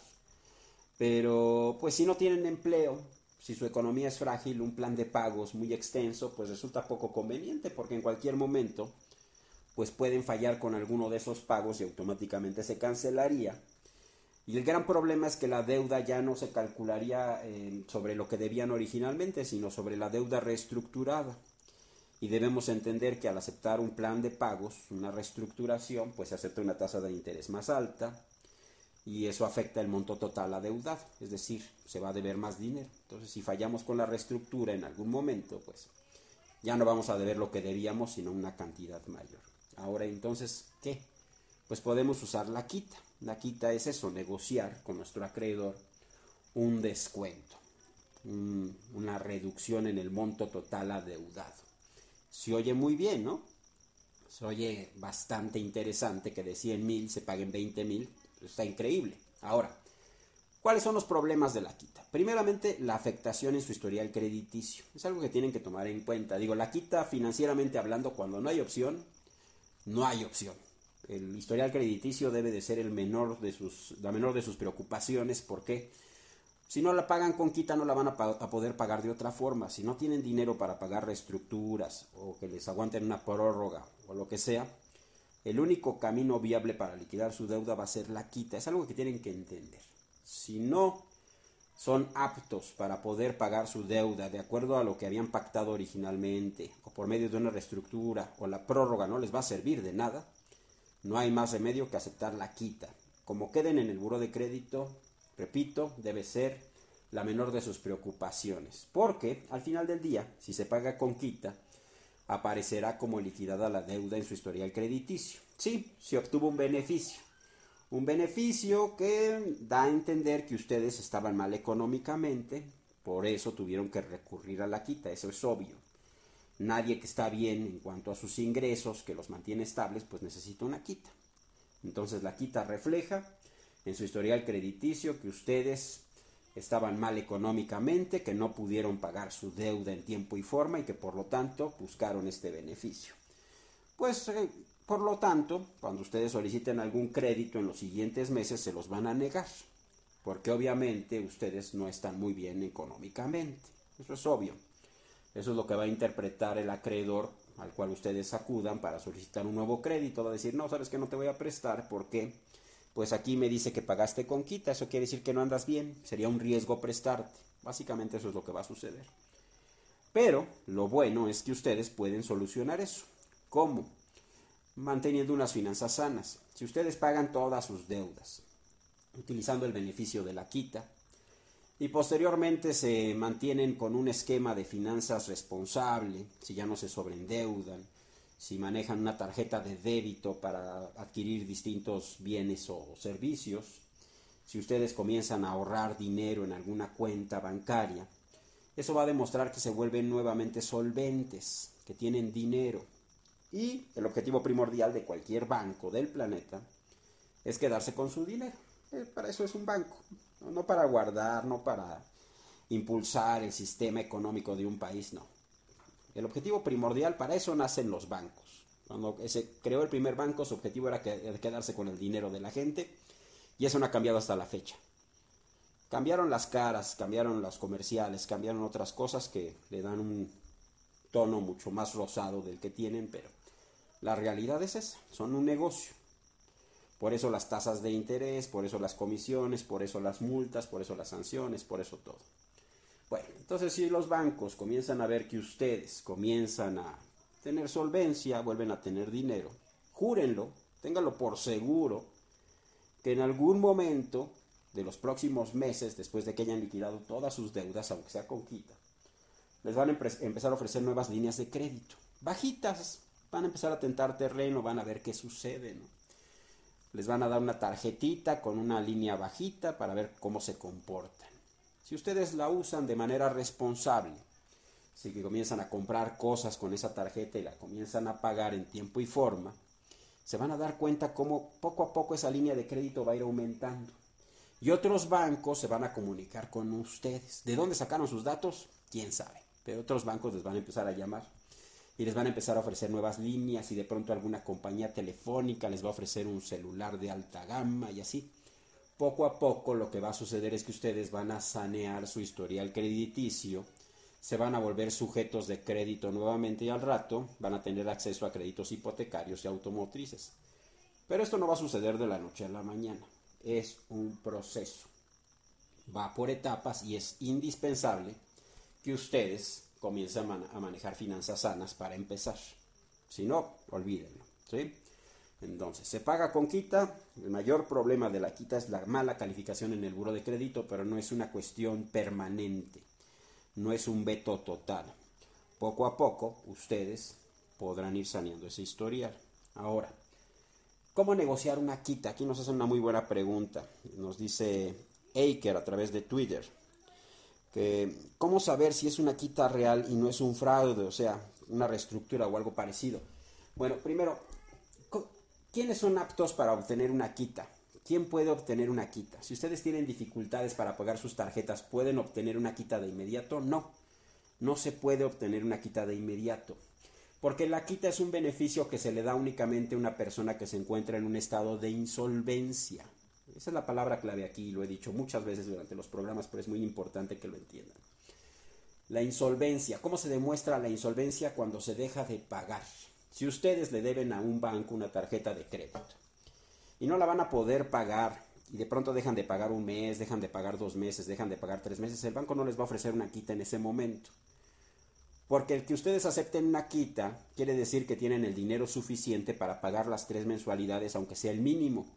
Pero pues si no tienen empleo, si su economía es frágil, un plan de pagos muy extenso pues resulta poco conveniente porque en cualquier momento pues pueden fallar con alguno de esos pagos y automáticamente se cancelaría. Y el gran problema es que la deuda ya no se calcularía sobre lo que debían originalmente, sino sobre la deuda reestructurada. Y debemos entender que al aceptar un plan de pagos, una reestructuración, pues se acepta una tasa de interés más alta y eso afecta el monto total adeudado, es decir, se va a deber más dinero. Entonces, si fallamos con la reestructura en algún momento, pues ya no vamos a deber lo que debíamos, sino una cantidad mayor. Ahora, entonces, ¿qué? Pues podemos usar la quita. La quita es eso, negociar con nuestro acreedor un descuento, una reducción en el monto total adeudado. Se oye muy bien, ¿no? Se oye bastante interesante que de 100,000 se paguen 20,000. Está increíble. Ahora, ¿cuáles son los problemas de la quita? Primeramente, la afectación en su historial crediticio. Es algo que tienen que tomar en cuenta. Digo, la quita financieramente hablando, cuando no hay opción, no hay opción. El historial crediticio debe de ser la menor de sus preocupaciones. ¿Por qué? Si no la pagan con quita, no la van a poder pagar de otra forma. Si no tienen dinero para pagar reestructuras o que les aguanten una prórroga o lo que sea, el único camino viable para liquidar su deuda va a ser la quita. Es algo que tienen que entender. Si no son aptos para poder pagar su deuda de acuerdo a lo que habían pactado originalmente o por medio de una reestructura o la prórroga no les va a servir de nada, no hay más remedio que aceptar la quita. Como queden en el buró de crédito, repito, debe ser la menor de sus preocupaciones, porque al final del día, si se paga con quita, aparecerá como liquidada la deuda en su historial crediticio. Sí, se obtuvo un beneficio que da a entender que ustedes estaban mal económicamente, por eso tuvieron que recurrir a la quita, eso es obvio. Nadie que está bien en cuanto a sus ingresos, que los mantiene estables, pues necesita una quita. Entonces la quita refleja en su historial crediticio que ustedes estaban mal económicamente, que no pudieron pagar su deuda en tiempo y forma y que por lo tanto buscaron este beneficio. Pues por lo tanto, cuando ustedes soliciten algún crédito en los siguientes meses se los van a negar, porque obviamente ustedes no están muy bien económicamente. Eso es obvio. Eso es lo que va a interpretar el acreedor al cual ustedes acudan para solicitar un nuevo crédito. Va a decir, no, sabes que no te voy a prestar porque pues aquí me dice que pagaste con quita. Eso quiere decir que no andas bien. Sería un riesgo prestarte. Básicamente eso es lo que va a suceder. Pero lo bueno es que ustedes pueden solucionar eso. ¿Cómo? Manteniendo unas finanzas sanas. Si ustedes pagan todas sus deudas, utilizando el beneficio de la quita, y posteriormente se mantienen con un esquema de finanzas responsable, si ya no se sobreendeudan, si manejan una tarjeta de débito para adquirir distintos bienes o servicios, si ustedes comienzan a ahorrar dinero en alguna cuenta bancaria, eso va a demostrar que se vuelven nuevamente solventes, que tienen dinero. Y el objetivo primordial de cualquier banco del planeta es quedarse con su dinero. Para eso es un banco, no para guardar, no para impulsar el sistema económico de un país, no. El objetivo primordial, para eso nacen los bancos. Cuando se creó el primer banco, su objetivo era quedarse con el dinero de la gente y eso no ha cambiado hasta la fecha. Cambiaron las caras, cambiaron los comerciales, cambiaron otras cosas que le dan un tono mucho más rosado del que tienen, pero la realidad es esa, son un negocio. Por eso las tasas de interés, por eso las comisiones, por eso las multas, por eso las sanciones, por eso todo. Bueno, entonces si los bancos comienzan a ver que ustedes comienzan a tener solvencia, vuelven a tener dinero, júrenlo, ténganlo por seguro, que en algún momento de los próximos meses, después de que hayan liquidado todas sus deudas, aunque sea con quita, les van a empezar a ofrecer nuevas líneas de crédito, bajitas, van a empezar a tentar terreno, van a ver qué sucede, ¿no? Les van a dar una tarjetita con una línea bajita para ver cómo se comportan. Si ustedes la usan de manera responsable, si que comienzan a comprar cosas con esa tarjeta y la comienzan a pagar en tiempo y forma, se van a dar cuenta cómo poco a poco esa línea de crédito va a ir aumentando. Y otros bancos se van a comunicar con ustedes. ¿De dónde sacaron sus datos? ¿Quién sabe? Pero otros bancos les van a empezar a llamar y les van a empezar a ofrecer nuevas líneas y de pronto alguna compañía telefónica les va a ofrecer un celular de alta gama y así. Poco a poco lo que va a suceder es que ustedes van a sanear su historial crediticio, se van a volver sujetos de crédito nuevamente y al rato van a tener acceso a créditos hipotecarios y automotrices. Pero esto no va a suceder de la noche a la mañana. es un proceso. Va por etapas y es indispensable que ustedes comiencen a manejar finanzas sanas para empezar. Si no, olvídenlo, ¿sí? Entonces, se paga con quita. El mayor problema de la quita es la mala calificación en el buró de crédito, pero no es una cuestión permanente, no es un veto total. Poco a poco, ustedes podrán ir saneando ese historial. Ahora, ¿cómo negociar una quita? Aquí nos hacen una muy buena pregunta. Nos dice Aker a través de Twitter que ¿cómo saber si es una quita real y no es un fraude, o sea, una reestructura o algo parecido? Bueno, primero, ¿quiénes son aptos para obtener una quita? ¿Quién puede obtener una quita? Si ustedes tienen dificultades para pagar sus tarjetas, ¿pueden obtener una quita de inmediato? No, no se puede obtener una quita de inmediato. Porque la quita es un beneficio que se le da únicamente a una persona que se encuentra en un estado de insolvencia. Esa es la palabra clave aquí, lo he dicho muchas veces durante los programas, pero es muy importante que lo entiendan. La insolvencia. ¿Cómo se demuestra la insolvencia? Cuando se deja de pagar. Si ustedes le deben a un banco una tarjeta de crédito y no la van a poder pagar y de pronto dejan de pagar un mes, dejan de pagar 2 meses, dejan de pagar 3 meses, el banco no les va a ofrecer una quita en ese momento. Porque el que ustedes acepten una quita quiere decir que tienen el dinero suficiente para pagar las 3 mensualidades, aunque sea el mínimo.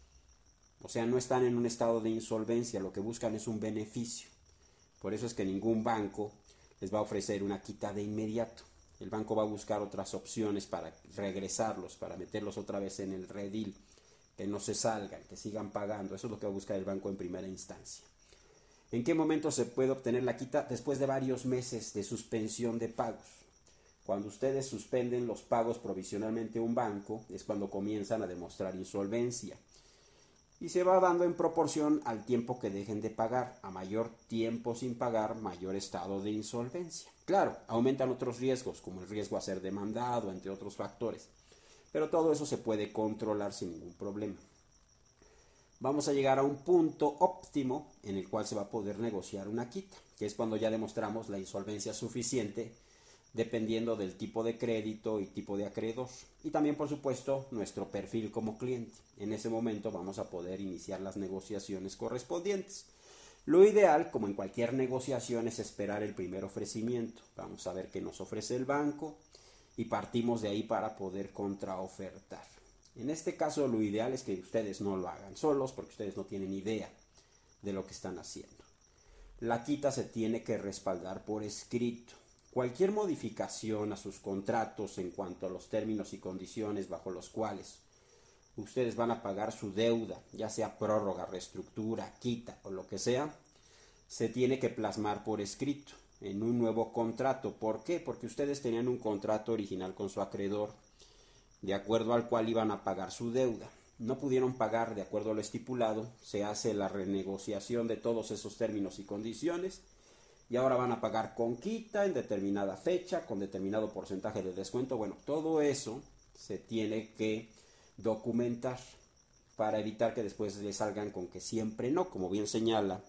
O sea, no están en un estado de insolvencia, lo que buscan es un beneficio. Por eso es que ningún banco les va a ofrecer una quita de inmediato. El banco va a buscar otras opciones para regresarlos, para meterlos otra vez en el redil, que no se salgan, que sigan pagando. Eso es lo que va a buscar el banco en primera instancia. ¿En qué momento se puede obtener la quita? Después de varios meses de suspensión de pagos. Cuando ustedes suspenden los pagos provisionalmente a un banco, es cuando comienzan a demostrar insolvencia. Y se va dando en proporción al tiempo que dejen de pagar. A mayor tiempo sin pagar, mayor estado de insolvencia. Claro, aumentan otros riesgos, como el riesgo a ser demandado, entre otros factores. Pero todo eso se puede controlar sin ningún problema. Vamos a llegar a un punto óptimo en el cual se va a poder negociar una quita, que es cuando ya demostramos la insolvencia suficiente, dependiendo del tipo de crédito y tipo de acreedor. Y también, por supuesto, nuestro perfil como cliente. En ese momento vamos a poder iniciar las negociaciones correspondientes. Lo ideal, como en cualquier negociación, es esperar el primer ofrecimiento. Vamos a ver qué nos ofrece el banco y partimos de ahí para poder contraofertar. En este caso, lo ideal es que ustedes no lo hagan solos porque ustedes no tienen idea de lo que están haciendo. La quita se tiene que respaldar por escrito. Cualquier modificación a sus contratos en cuanto a los términos y condiciones bajo los cuales ustedes van a pagar su deuda, ya sea prórroga, reestructura, quita o lo que sea, se tiene que plasmar por escrito en un nuevo contrato. ¿Por qué? Porque ustedes tenían un contrato original con su acreedor, de acuerdo al cual iban a pagar su deuda. No pudieron pagar de acuerdo a lo estipulado, se hace la renegociación de todos esos términos y condiciones y ahora van a pagar con quita en determinada fecha, con determinado porcentaje de descuento. Bueno, todo eso se tiene que documentar para evitar que después le salgan con que siempre no, como bien señala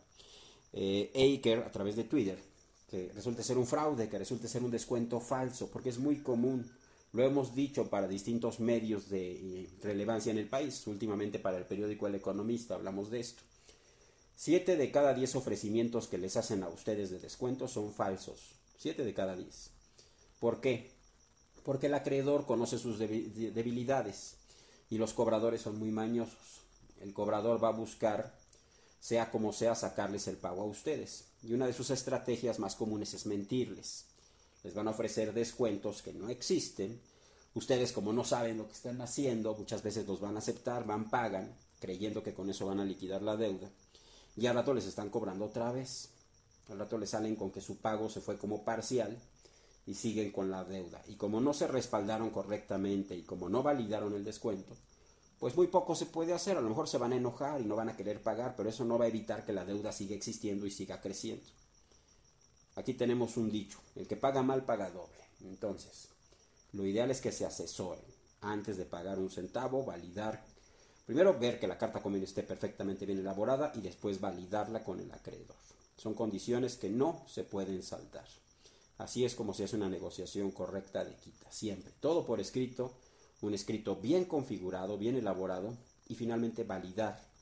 Aker a través de Twitter, que resulte ser un fraude, que resulte ser un descuento falso, porque es muy común. Lo hemos dicho para distintos medios de relevancia en el país, últimamente para el periódico El Economista hablamos de esto. 7 de cada 10 ofrecimientos que les hacen a ustedes de descuento son falsos. 7 de cada 10. ¿Por qué? Porque el acreedor conoce sus debilidades y los cobradores son muy mañosos. El cobrador va a buscar, sea como sea, sacarles el pago a ustedes. Y una de sus estrategias más comunes es mentirles. Les van a ofrecer descuentos que no existen. Ustedes, como no saben lo que están haciendo, muchas veces los van a aceptar, pagan, creyendo que con eso van a liquidar la deuda. Y al rato les están cobrando otra vez. Al rato les salen con que su pago se fue como parcial y siguen con la deuda. Y como no se respaldaron correctamente y como no validaron el descuento, pues muy poco se puede hacer. A lo mejor se van a enojar y no van a querer pagar, pero eso no va a evitar que la deuda siga existiendo y siga creciendo. Aquí tenemos un dicho: el que paga mal paga doble. Entonces, lo ideal es que se asesoren antes de pagar un centavo, validar. Primero ver que la carta convenio esté perfectamente bien elaborada y después validarla con el acreedor. Son condiciones que no se pueden saltar. Así es como se hace una negociación correcta de quita. Siempre, todo por escrito, un escrito bien configurado, bien elaborado y finalmente validar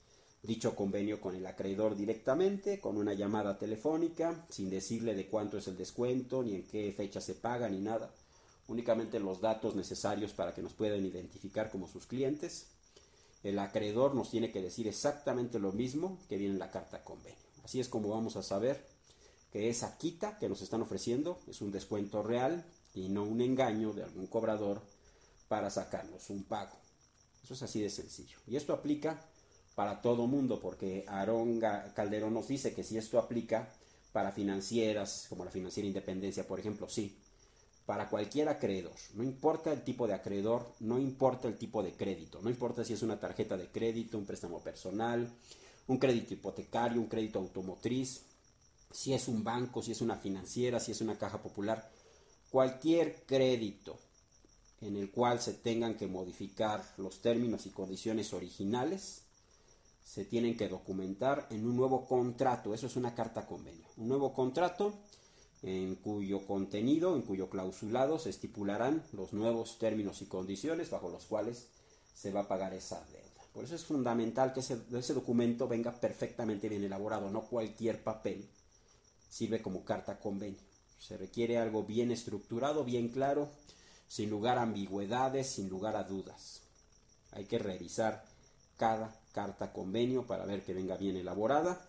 dicho convenio con el acreedor directamente, con una llamada telefónica, sin decirle de cuánto es el descuento, ni en qué fecha se paga, ni nada. Únicamente los datos necesarios para que nos puedan identificar como sus clientes. El acreedor nos tiene que decir exactamente lo mismo que viene en la carta convenio. Así es como vamos a saber que esa quita que nos están ofreciendo es un descuento real y no un engaño de algún cobrador para sacarnos un pago. Eso es así de sencillo. Y esto aplica para todo mundo, porque Aarón Calderón nos dice que si esto aplica para financieras, como la Financiera Independencia, por ejemplo, sí. Para cualquier acreedor, no importa el tipo de acreedor, no importa el tipo de crédito, no importa si es una tarjeta de crédito, un préstamo personal, un crédito hipotecario, un crédito automotriz, si es un banco, si es una financiera, si es una caja popular, cualquier crédito en el cual se tengan que modificar los términos y condiciones originales, se tienen que documentar en un nuevo contrato. Eso es una carta convenio. Un nuevo contrato en cuyo contenido, en cuyo clausulado se estipularán los nuevos términos y condiciones bajo los cuales se va a pagar esa deuda. Por eso es fundamental que ese documento venga perfectamente bien elaborado. No cualquier papel sirve como carta convenio. Se requiere algo bien estructurado, bien claro, sin lugar a ambigüedades, sin lugar a dudas. Hay que revisar cada carta convenio para ver que venga bien elaborada.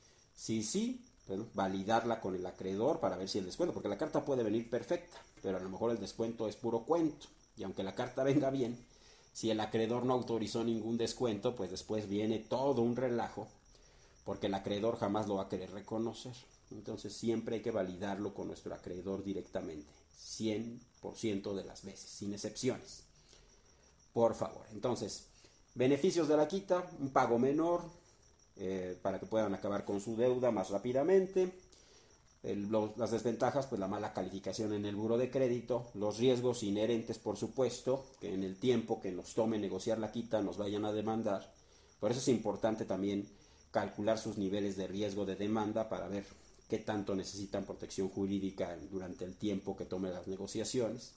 Sí, bueno, validarla con el acreedor para ver si el descuento, porque la carta puede venir perfecta, pero a lo mejor el descuento es puro cuento. Y aunque la carta venga bien, si el acreedor no autorizó ningún descuento, pues después viene todo un relajo, porque el acreedor jamás lo va a querer reconocer. Entonces siempre hay que validarlo con nuestro acreedor directamente, 100% de las veces, sin excepciones. Por favor. Entonces, beneficios de la quita: un pago menor para que puedan acabar con su deuda más rápidamente. Las desventajas, pues la mala calificación en el buro de crédito, los riesgos inherentes, por supuesto, que en el tiempo que nos tome negociar la quita nos vayan a demandar. Por eso es importante también calcular sus niveles de riesgo de demanda para ver qué tanto necesitan protección jurídica durante el tiempo que tome las negociaciones.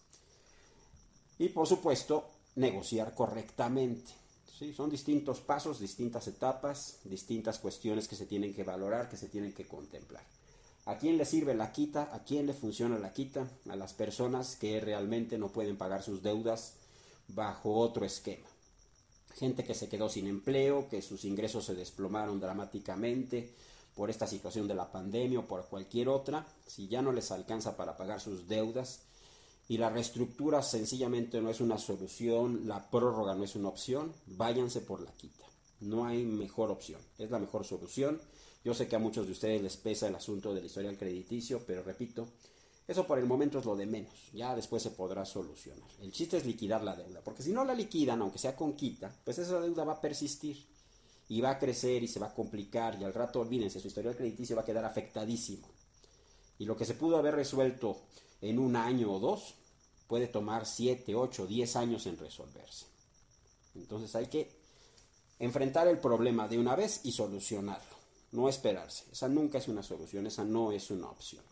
Y por supuesto, negociar correctamente. ¿Sí? Son distintos pasos, distintas etapas, distintas cuestiones que se tienen que valorar, que se tienen que contemplar. ¿A quién le sirve la quita? ¿A quién le funciona la quita? A las personas que realmente no pueden pagar sus deudas bajo otro esquema. Gente que se quedó sin empleo, que sus ingresos se desplomaron dramáticamente por esta situación de la pandemia o por cualquier otra. Si ya no les alcanza para pagar sus deudas y la reestructura sencillamente no es una solución, la prórroga no es una opción, váyanse por la quita. No hay mejor opción, es la mejor solución. Yo sé que a muchos de ustedes les pesa el asunto del historial crediticio, pero repito, eso por el momento es lo de menos, ya después se podrá solucionar. El chiste es liquidar la deuda, porque si no la liquidan, aunque sea con quita, pues esa deuda va a persistir y va a crecer y se va a complicar, y al rato, olvídense, su historial crediticio va a quedar afectadísimo. Y lo que se pudo haber resuelto en un año o dos puede tomar 7, 8, 10 años en resolverse. Entonces hay que enfrentar el problema de una vez y solucionarlo, no esperarse. Esa nunca es una solución, esa no es una opción.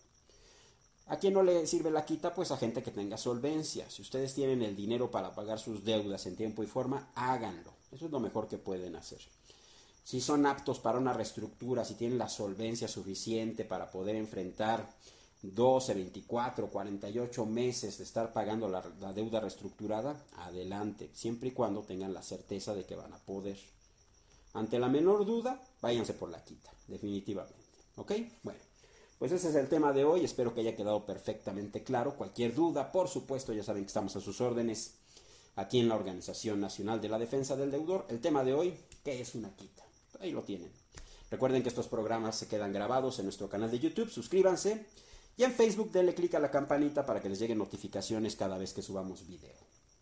¿A quién no le sirve la quita? Pues a gente que tenga solvencia. Si ustedes tienen el dinero para pagar sus deudas en tiempo y forma, háganlo. Eso es lo mejor que pueden hacer. Si son aptos para una reestructura, si tienen la solvencia suficiente para poder enfrentar 12, 24, 48 meses de estar pagando la deuda reestructurada, adelante, siempre y cuando tengan la certeza de que van a poder. Ante la menor duda, váyanse por la quita, definitivamente. ¿Ok? Bueno, pues ese es el tema de hoy, espero que haya quedado perfectamente claro. Cualquier duda, por supuesto, ya saben que estamos a sus órdenes aquí en la Organización Nacional de la Defensa del Deudor. El tema de hoy, ¿qué es una quita? Ahí lo tienen. Recuerden que estos programas se quedan grabados en nuestro canal de YouTube, suscríbanse. Y en Facebook denle clic a la campanita para que les lleguen notificaciones cada vez que subamos video.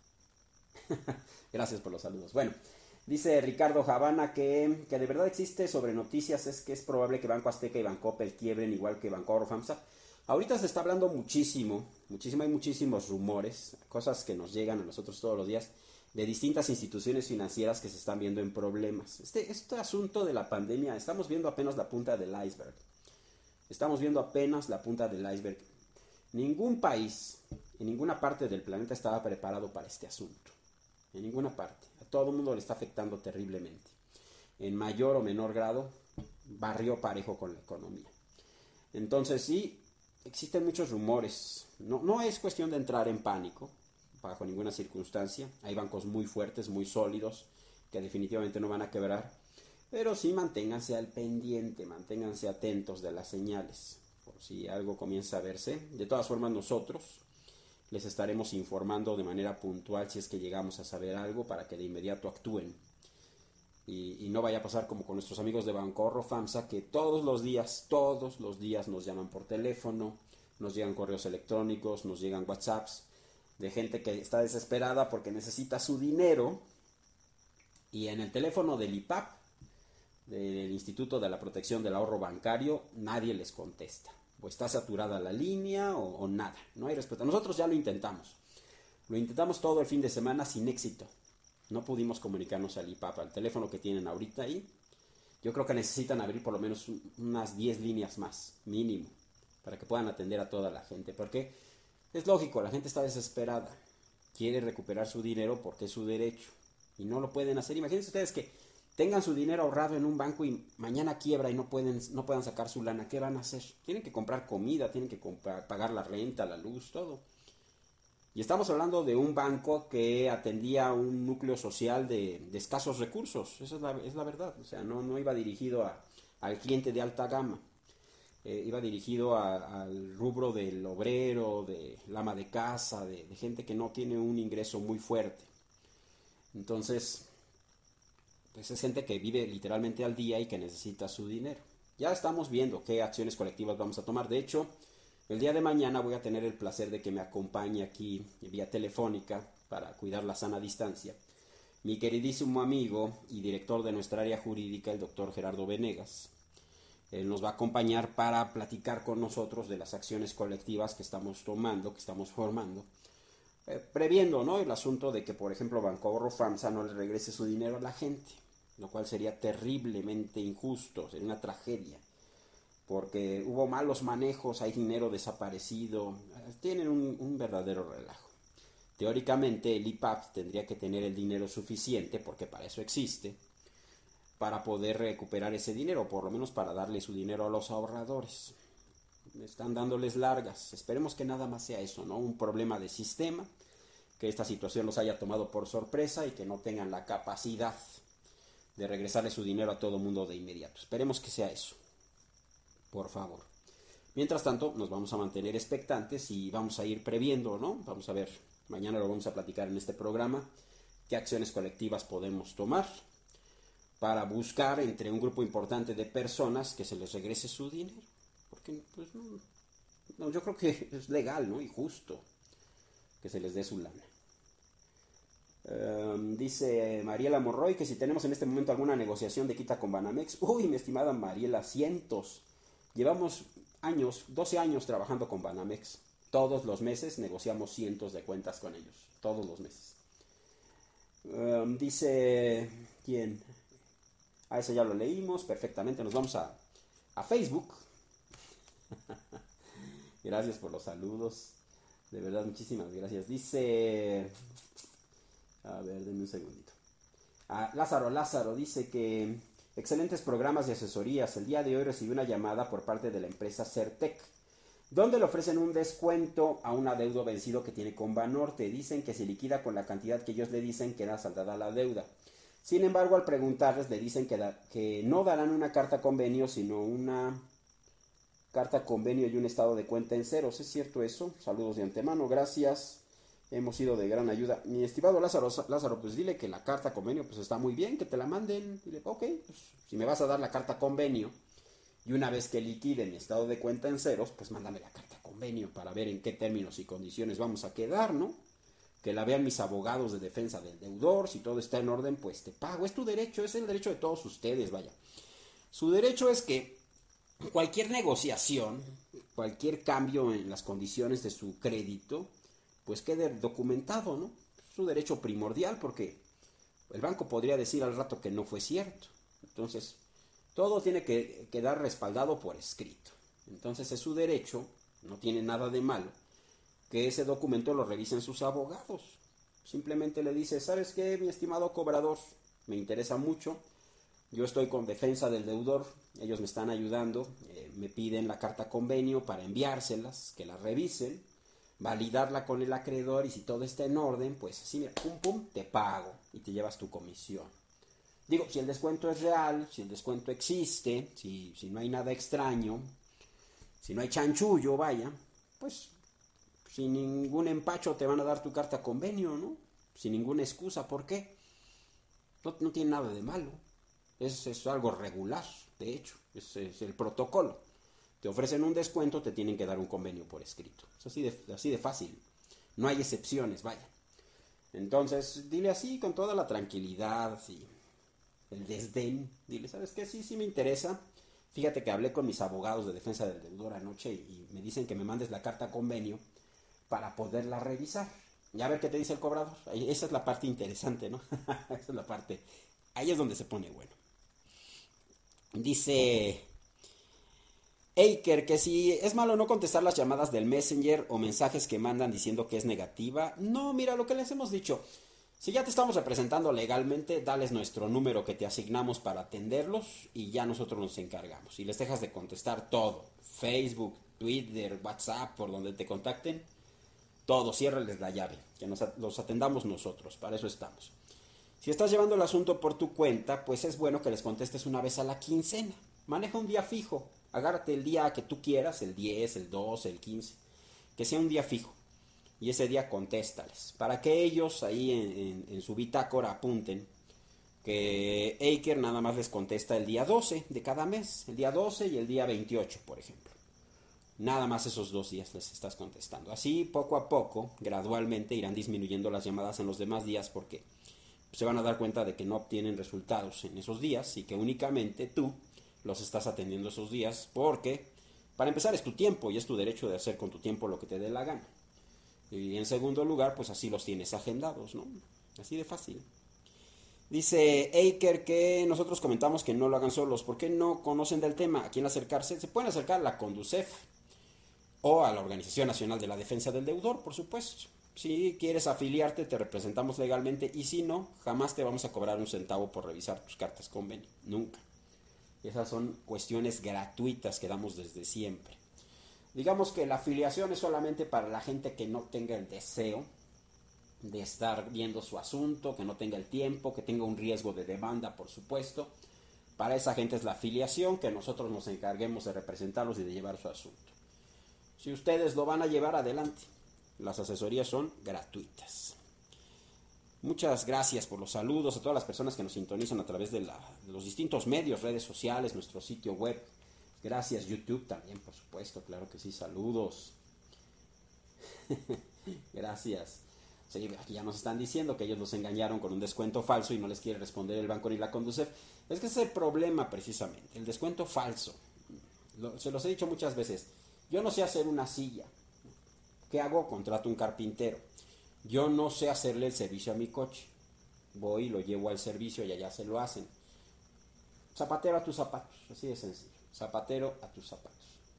Gracias por los saludos. Bueno, dice Ricardo Javana que de verdad existe sobre noticias, es que es probable que Banco Azteca y Bancoppel quiebren igual que Banco Ahorro FAMSA. Ahorita se está hablando muchísimo, hay muchísimos rumores, cosas que nos llegan a nosotros todos los días, de distintas instituciones financieras que se están viendo en problemas. Este asunto de la pandemia, estamos viendo apenas la punta del iceberg. Estamos viendo apenas la punta del iceberg. Ningún país, en ninguna parte del planeta estaba preparado para este asunto. En ninguna parte. A todo el mundo le está afectando terriblemente. en mayor o menor grado, barrió parejo con la economía. Entonces sí, existen muchos rumores. No es cuestión de entrar en pánico, bajo ninguna circunstancia. Hay bancos muy fuertes, muy sólidos, que definitivamente no van a quebrar. Pero sí manténganse al pendiente, manténganse atentos de las señales, por si algo comienza a verse. De todas formas, nosotros les estaremos informando de manera puntual si es que llegamos a saber algo para que de inmediato actúen. Y no vaya a pasar como con nuestros amigos de Bancorro FAMSA, que todos los días nos llaman por teléfono, nos llegan correos electrónicos, nos llegan WhatsApps de gente que está desesperada porque necesita su dinero, y en el teléfono del IPAP, del Instituto de la Protección del Ahorro Bancario, nadie les contesta. O está saturada la línea o nada, no hay respuesta. Nosotros ya lo intentamos todo el fin de semana sin éxito. No pudimos comunicarnos al IPAP, al teléfono que tienen ahorita ahí. Yo creo que necesitan abrir por lo menos unas 10 líneas más, mínimo, para que puedan atender a toda la gente. Porque es lógico, la gente está desesperada. Quiere recuperar su dinero porque es su derecho. Y no lo pueden hacer. Imagínense ustedes que tengan su dinero ahorrado en un banco y mañana quiebra y no puedan sacar su lana. ¿Qué van a hacer? Tienen que comprar comida, tienen que pagar la renta, la luz, todo. Y estamos hablando de un banco que atendía un núcleo social de escasos recursos. Esa es la verdad. O sea, no iba dirigido al cliente de alta gama. Iba dirigido al rubro del obrero, del ama de casa, de gente que no tiene un ingreso muy fuerte. Entonces, pues es gente que vive literalmente al día y que necesita su dinero. Ya estamos viendo qué acciones colectivas vamos a tomar. De hecho, el día de mañana voy a tener el placer de que me acompañe aquí vía telefónica para cuidar la sana distancia mi queridísimo amigo y director de nuestra área jurídica, el doctor Gerardo Venegas. Él nos va a acompañar para platicar con nosotros de las acciones colectivas que estamos tomando, que estamos formando, previendo, ¿no?, el asunto de que, por ejemplo, Bancorro FAMSA no le regrese su dinero a la gente, lo cual sería terriblemente injusto, sería una tragedia, porque hubo malos manejos, hay dinero desaparecido, tienen un verdadero relajo. Teóricamente el IPAP tendría que tener el dinero suficiente, porque para eso existe, para poder recuperar ese dinero, por lo menos para darle su dinero a los ahorradores. Están dándoles largas. Esperemos que nada más sea eso, ¿no? Un problema de sistema, que esta situación los haya tomado por sorpresa y que no tengan la capacidad de regresarle su dinero a todo el mundo de inmediato. Esperemos que sea eso, por favor. Mientras tanto, nos vamos a mantener expectantes y vamos a ir previendo, ¿no? Vamos a ver, mañana lo vamos a platicar en este programa, qué acciones colectivas podemos tomar para buscar entre un grupo importante de personas que se les regrese su dinero. Porque, pues, no, yo creo que es legal, ¿no?, y justo que se les dé su lana. Dice Mariela Morroy que si tenemos en este momento alguna negociación de quita con Banamex. Uy, mi estimada Mariela, cientos. Llevamos 12 años trabajando con Banamex. Todos los meses negociamos cientos de cuentas con ellos. Todos los meses. Dice... ¿Quién? Ese ya lo leímos perfectamente. Nos vamos a Facebook. Gracias por los saludos. De verdad, muchísimas gracias. Dice... A ver, denme un segundito. Lázaro dice que excelentes programas de asesorías. El día de hoy recibí una llamada por parte de la empresa Certec, donde le ofrecen un descuento a un adeudo vencido que tiene con Banorte. Dicen que si liquida con la cantidad que ellos le dicen, queda saldada la deuda. Sin embargo, al preguntarles, le dicen que no darán una carta convenio, sino una carta convenio y un estado de cuenta en ceros. ¿Es cierto eso? Saludos de antemano, gracias. Hemos sido de gran ayuda. Mi estimado Lázaro, pues dile que la carta convenio pues está muy bien, que te la manden. Dile, ok, pues si me vas a dar la carta convenio y una vez que liquide mi estado de cuenta en ceros, pues mándame la carta convenio para ver en qué términos y condiciones vamos a quedar, ¿no? Que la vean mis abogados de defensa del deudor. Si todo está en orden, pues te pago. Es tu derecho, es el derecho de todos ustedes, vaya. Su derecho es que cualquier negociación, cualquier cambio en las condiciones de su crédito, pues quede documentado, ¿no? Es su derecho primordial, porque el banco podría decir al rato que no fue cierto. Entonces, todo tiene que quedar respaldado por escrito. Entonces es su derecho, no tiene nada de malo, que ese documento lo revisen sus abogados. Simplemente le dice, ¿sabes qué, mi estimado cobrador? Me interesa mucho Yo estoy con defensa del deudor, ellos me están ayudando, me piden la carta convenio para enviárselas, que la revisen, validarla con el acreedor y si todo está en orden, pues así, mira, pum pum, te pago y te llevas tu comisión. Digo, si el descuento es real, si el descuento existe, si no hay nada extraño, si no hay chanchullo, vaya, pues sin ningún empacho te van a dar tu carta convenio, ¿no? Sin ninguna excusa, ¿por qué? No tiene nada de malo. Es algo regular, de hecho, es el protocolo. Te ofrecen un descuento, te tienen que dar un convenio por escrito. Es así de fácil. No hay excepciones, vaya. Entonces, dile así, con toda la tranquilidad y el desdén. Dile, ¿sabes qué? Sí, sí me interesa. Fíjate que hablé con mis abogados de defensa del deudor anoche y me dicen que me mandes la carta convenio para poderla revisar. Y a ver qué te dice el cobrador. Esa es la parte interesante, ¿no? Esa es la parte. Ahí es donde se pone bueno. Dice Eiker que si es malo no contestar las llamadas del Messenger o mensajes que mandan diciendo que es negativa. No, mira lo que les hemos dicho. Si ya te estamos representando legalmente, dales nuestro número que te asignamos para atenderlos y ya nosotros nos encargamos. Y les dejas de contestar todo. Facebook, Twitter, WhatsApp, por donde te contacten. Todo, ciérrales la llave, que los atendamos nosotros, para eso estamos. Si estás llevando el asunto por tu cuenta, pues es bueno que les contestes una vez a la quincena. Maneja un día fijo, agárrate el día que tú quieras, el 10, el 12, el 15, que sea un día fijo. Y ese día contéstales, para que ellos ahí en su bitácora apunten que Eiker nada más les contesta el día 12 de cada mes, el día 12 y el día 28, por ejemplo. Nada más esos 2 días les estás contestando. Así, poco a poco, gradualmente irán disminuyendo las llamadas en los demás días porque se van a dar cuenta de que no obtienen resultados en esos días y que únicamente tú los estás atendiendo esos días porque, para empezar, es tu tiempo y es tu derecho de hacer con tu tiempo lo que te dé la gana. Y en segundo lugar, pues así los tienes agendados, ¿no? Así de fácil. Dice Eiker que nosotros comentamos que no lo hagan solos. ¿Por qué no conocen del tema? ¿A quién acercarse? Se pueden acercar a la Conducef o a la Organización Nacional de la Defensa del Deudor, por supuesto. Si quieres afiliarte, te representamos legalmente y si no, jamás te vamos a cobrar un centavo por revisar tus cartas convenio. Nunca. Esas son cuestiones gratuitas que damos desde siempre. Digamos que la afiliación es solamente para la gente que no tenga el deseo de estar viendo su asunto, que no tenga el tiempo, que tenga un riesgo de demanda, por supuesto. Para esa gente es la afiliación, que nosotros nos encarguemos de representarlos y de llevar su asunto. Si ustedes lo van a llevar adelante, las asesorías son gratuitas. Muchas gracias por los saludos a todas las personas que nos sintonizan a través de los distintos medios, redes sociales, nuestro sitio web. Gracias YouTube también, por supuesto, claro que sí, saludos. Gracias. Sí, aquí ya nos están diciendo que ellos los engañaron con un descuento falso y no les quiere responder el banco ni la Conducef. Es que ese es el problema precisamente, el descuento falso. Se los he dicho muchas veces. Yo no sé hacer una silla. ¿Qué hago? Contrato un carpintero. Yo no sé hacerle el servicio a mi coche. Voy y lo llevo al servicio y allá se lo hacen. Zapatero a tus zapatos, así de sencillo. Zapatero a tus zapatos.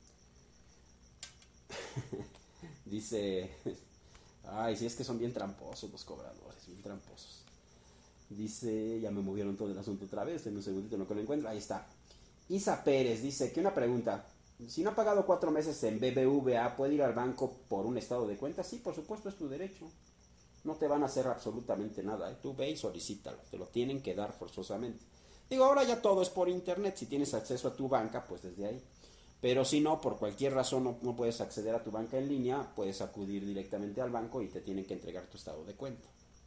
Dice, ay, sí es que son bien tramposos los cobradores, bien tramposos. Dice, ya me movieron todo el asunto otra vez, en un segundito no que lo encuentro, ahí está. Isa Pérez dice que una pregunta, si no ha pagado 4 meses en BBVA, ¿puede ir al banco por un estado de cuenta? Sí, por supuesto, es tu derecho. No te van a hacer absolutamente nada, ¿eh? Tú ve y solicítalo, te lo tienen que dar forzosamente. Digo, ahora ya todo es por internet, si tienes acceso a tu banca, pues desde ahí. Pero si no, por cualquier razón no puedes acceder a tu banca en línea, puedes acudir directamente al banco y te tienen que entregar tu estado de cuenta.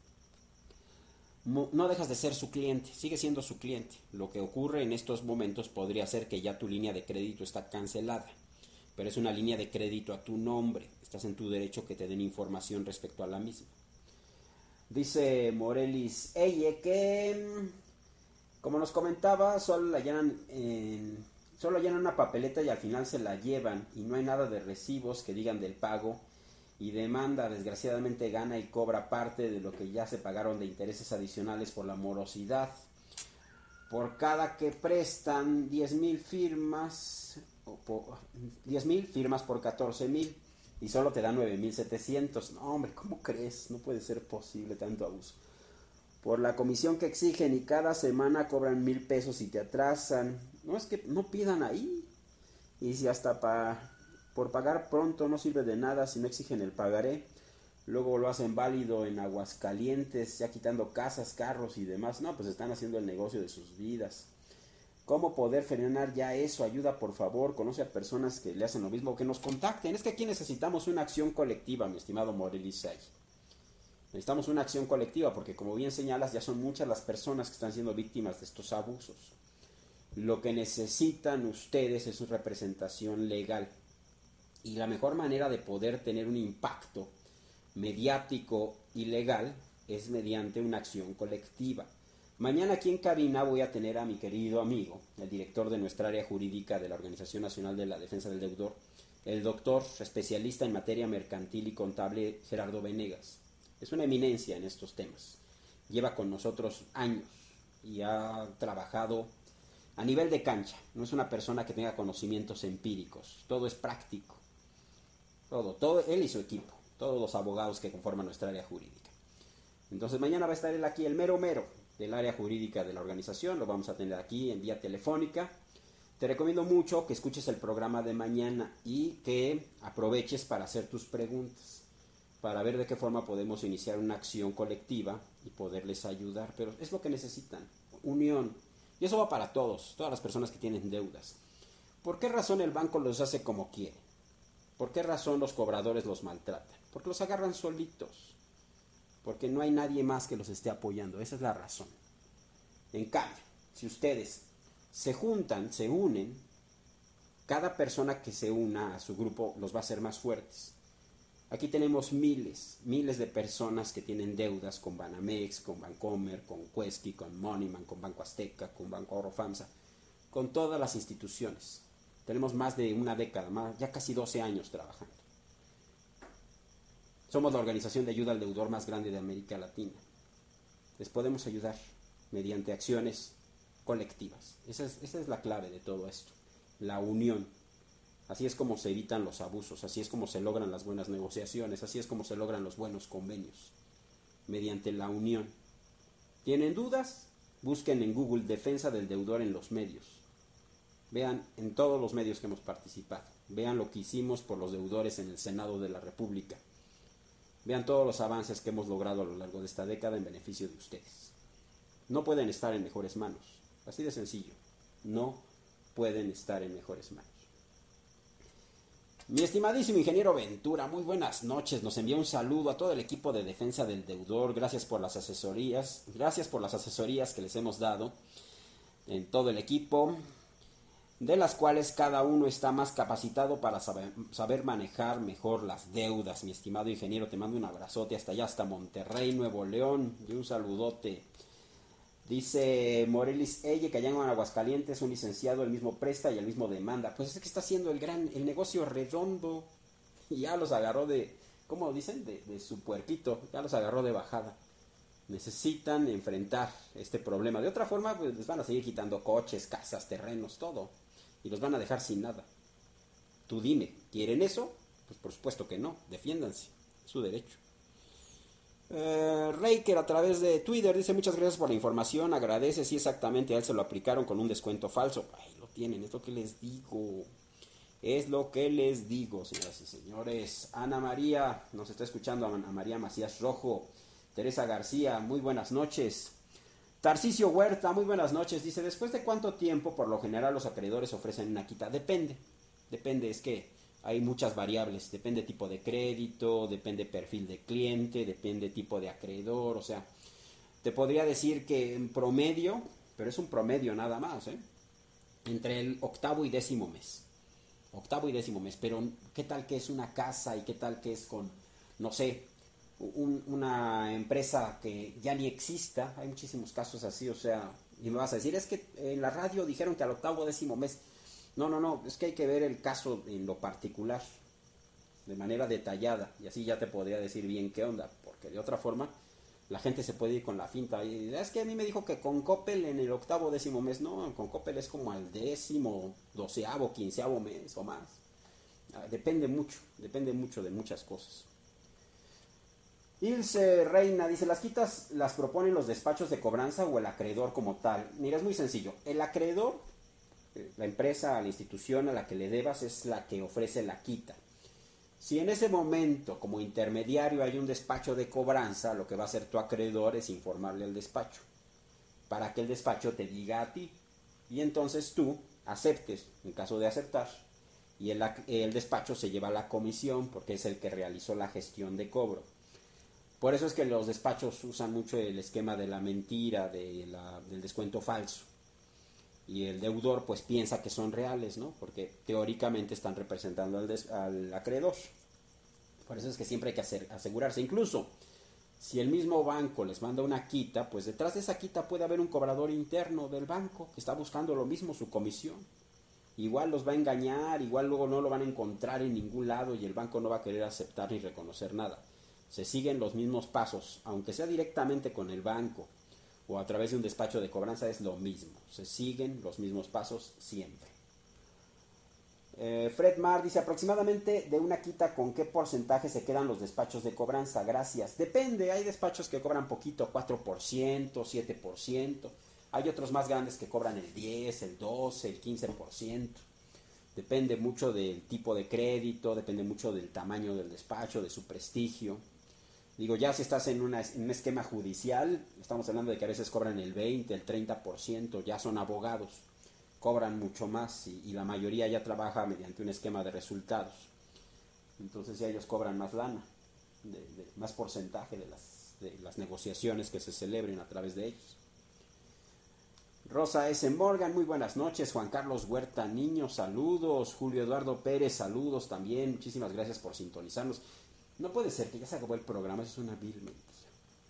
No dejas de ser su cliente, sigue siendo su cliente. Lo que ocurre en estos momentos podría ser que ya tu línea de crédito está cancelada, pero es una línea de crédito a tu nombre. Estás en tu derecho que te den información respecto a la misma. Dice Morelis Eye que, como nos comentaba, solo llenan una papeleta y al final se la llevan y no hay nada de recibos que digan del pago y demanda. Desgraciadamente gana y cobra parte de lo que ya se pagaron de intereses adicionales por la morosidad. Por cada que prestan 10,000 firmas, 10,000 firmas por 14,000 y solo te dan 9,700. No, hombre, ¿cómo crees? No puede ser posible tanto abuso. por la comisión que exigen y cada semana cobran 1,000 pesos y te atrasan. No, es que no pidan ahí. Y si hasta por pagar pronto no sirve de nada si no exigen el pagaré, luego lo hacen válido en Aguascalientes, ya quitando casas, carros y demás. No, pues están haciendo el negocio de sus vidas. ¿Cómo poder frenar ya eso? Ayuda, por favor. Conoce a personas que le hacen lo mismo, que nos contacten. Es que aquí necesitamos una acción colectiva, mi estimado Morelis. Necesitamos una acción colectiva porque, como bien señalas, ya son muchas las personas que están siendo víctimas de estos abusos. Lo que necesitan ustedes es su representación legal. Y la mejor manera de poder tener un impacto mediático y legal es mediante una acción colectiva. Mañana aquí en cabina voy a tener a mi querido amigo, el director de nuestra área jurídica de la Organización Nacional de la Defensa del Deudor, el doctor especialista en materia mercantil y contable Gerardo Venegas. Es una eminencia en estos temas. Lleva con nosotros años y ha trabajado a nivel de cancha. No es una persona que tenga conocimientos empíricos. Todo es práctico. Todo, él y su equipo. Todos los abogados que conforman nuestra área jurídica. Entonces mañana va a estar él aquí, el mero del área jurídica de la organización. Lo vamos a tener aquí en vía telefónica. Te recomiendo mucho que escuches el programa de mañana y que aproveches para hacer tus preguntas, para ver de qué forma podemos iniciar una acción colectiva y poderles ayudar. Pero es lo que necesitan, unión. Y eso va para todas las personas que tienen deudas. ¿Por qué razón el banco los hace como quiere? ¿Por qué razón los cobradores los maltratan? Porque los agarran solitos. Porque no hay nadie más que los esté apoyando. Esa es la razón. En cambio, si ustedes se juntan, se unen, cada persona que se una a su grupo los va a hacer más fuertes. Aquí tenemos miles de personas que tienen deudas con Banamex, con Bancomer, con Quesky, con Moneyman, con Banco Azteca, con Banco Ahorro FAMSA, con todas las instituciones. Tenemos más de una década, ya casi 12 años trabajando. Somos la organización de ayuda al deudor más grande de América Latina. Les podemos ayudar mediante acciones colectivas. Esa es la clave de todo esto, la unión. Así es como se evitan los abusos, así es como se logran las buenas negociaciones, así es como se logran los buenos convenios, mediante la unión. ¿Tienen dudas? Busquen en Google Defensa del Deudor en los medios. Vean en todos los medios que hemos participado. Vean lo que hicimos por los deudores en el Senado de la República. Vean todos los avances que hemos logrado a lo largo de esta década en beneficio de ustedes. No pueden estar en mejores manos. Así de sencillo. No pueden estar en mejores manos. Mi estimadísimo ingeniero Ventura, muy buenas noches. Nos envía un saludo a todo el equipo de defensa del deudor. Gracias por las asesorías. Gracias por las asesorías que les hemos dado en todo el equipo, de las cuales cada uno está más capacitado para saber manejar mejor las deudas. Mi estimado ingeniero, te mando un abrazote hasta allá, hasta Monterrey, Nuevo León, y un saludote. Dice Morelis que allá en Aguascalientes un licenciado el mismo presta y el mismo demanda. Pues es que está haciendo el negocio redondo y ya los agarró de, ¿cómo dicen? De su puerquito, ya los agarró de bajada. Necesitan enfrentar este problema. De otra forma, pues les van a seguir quitando coches, casas, terrenos, todo. Y los van a dejar sin nada. Tú dime, ¿quieren eso? Pues por supuesto que no, defiéndanse, es su derecho. Reiker a través de Twitter dice: muchas gracias por la información, agradece, sí, exactamente, a él se lo aplicaron con un descuento falso. Ahí lo tienen, es lo que les digo. Es lo que les digo, señoras y señores. Ana María, nos está escuchando, Ana María Macías Rojo. Teresa García, muy buenas noches. Tarcisio Huerta, muy buenas noches. Dice: ¿después de cuánto tiempo por lo general los acreedores ofrecen una quita? Depende, es que hay muchas variables. Depende tipo de crédito, depende perfil de cliente, depende tipo de acreedor. O sea, te podría decir que en promedio, pero es un promedio nada más, entre el octavo y décimo mes. Pero ¿qué tal que es una casa y qué tal que es con, no sé, una empresa que ya ni exista? Hay muchísimos casos así, o sea, y me vas a decir, es que en la radio dijeron que al octavo décimo mes. No, es que hay que ver el caso en lo particular, de manera detallada, y así ya te podría decir bien qué onda, porque de otra forma la gente se puede ir con la finta, y es que a mí me dijo que con Coppel en el octavo décimo mes. No, con Coppel es como al décimo, doceavo, quinceavo mes o más. Depende mucho de muchas cosas. Ilse Reina dice, ¿las quitas las proponen los despachos de cobranza o el acreedor como tal? Mira, es muy sencillo. El acreedor, la empresa, la institución a la que le debas, es la que ofrece la quita. Si en ese momento, como intermediario, hay un despacho de cobranza, lo que va a hacer tu acreedor es informarle al despacho, para que el despacho te diga a ti. Y entonces tú aceptes, en caso de aceptar, y el despacho se lleva la comisión, porque es el que realizó la gestión de cobro. Por eso es que los despachos usan mucho el esquema de la mentira, del descuento falso. Y el deudor pues piensa que son reales, ¿no? Porque teóricamente están representando al acreedor. Por eso es que siempre hay que asegurarse. Incluso si el mismo banco les manda una quita, pues detrás de esa quita puede haber un cobrador interno del banco que está buscando lo mismo, su comisión. Igual los va a engañar, igual luego no lo van a encontrar en ningún lado y el banco no va a querer aceptar ni reconocer nada. Se siguen los mismos pasos, aunque sea directamente con el banco o a través de un despacho de cobranza, es lo mismo. Se siguen los mismos pasos siempre. Fred Mar dice, aproximadamente de una quita, ¿con qué porcentaje se quedan los despachos de cobranza? Gracias. Depende, hay despachos que cobran poquito, 4%, 7%. Hay otros más grandes que cobran el 10, el 12, el 15%. Depende mucho del tipo de crédito, depende mucho del tamaño del despacho, de su prestigio. Digo, ya si estás en un esquema judicial, estamos hablando de que a veces cobran el 20, el 30%, ya son abogados, cobran mucho más y la mayoría ya trabaja mediante un esquema de resultados. Entonces ya ellos cobran más lana, más porcentaje de las negociaciones que se celebren a través de ellos. Rosa S. Morgan, muy buenas noches. Juan Carlos Huerta Niño, saludos. Julio Eduardo Pérez, saludos también. Muchísimas gracias por sintonizarnos. No puede ser que ya se acabó el programa, eso es una vil mentira.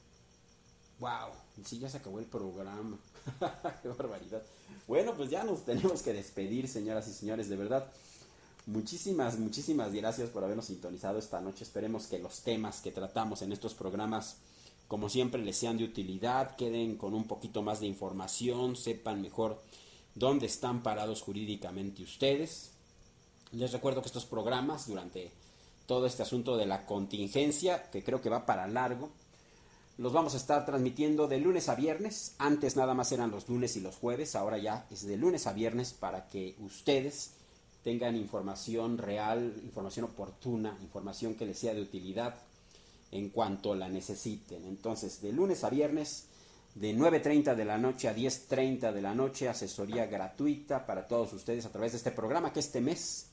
Wow, sí, ya se acabó el programa. Qué barbaridad. Bueno, pues ya nos tenemos que despedir, señoras y señores, de verdad. Muchísimas gracias por habernos sintonizado esta noche. Esperemos que los temas que tratamos en estos programas, como siempre, les sean de utilidad, queden con un poquito más de información, sepan mejor dónde están parados jurídicamente ustedes. Les recuerdo que estos programas, durante todo este asunto de la contingencia, que creo que va para largo, los vamos a estar transmitiendo de lunes a viernes. Antes nada más eran los lunes y los jueves, ahora ya es de lunes a viernes para que ustedes tengan información real, información oportuna, información que les sea de utilidad en cuanto la necesiten. Entonces, de lunes a viernes, de 9:30 de la noche a 10:30 de la noche, asesoría gratuita para todos ustedes a través de este programa que este mes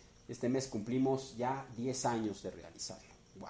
cumplimos ya 10 años de realizarlo. ¡Wow!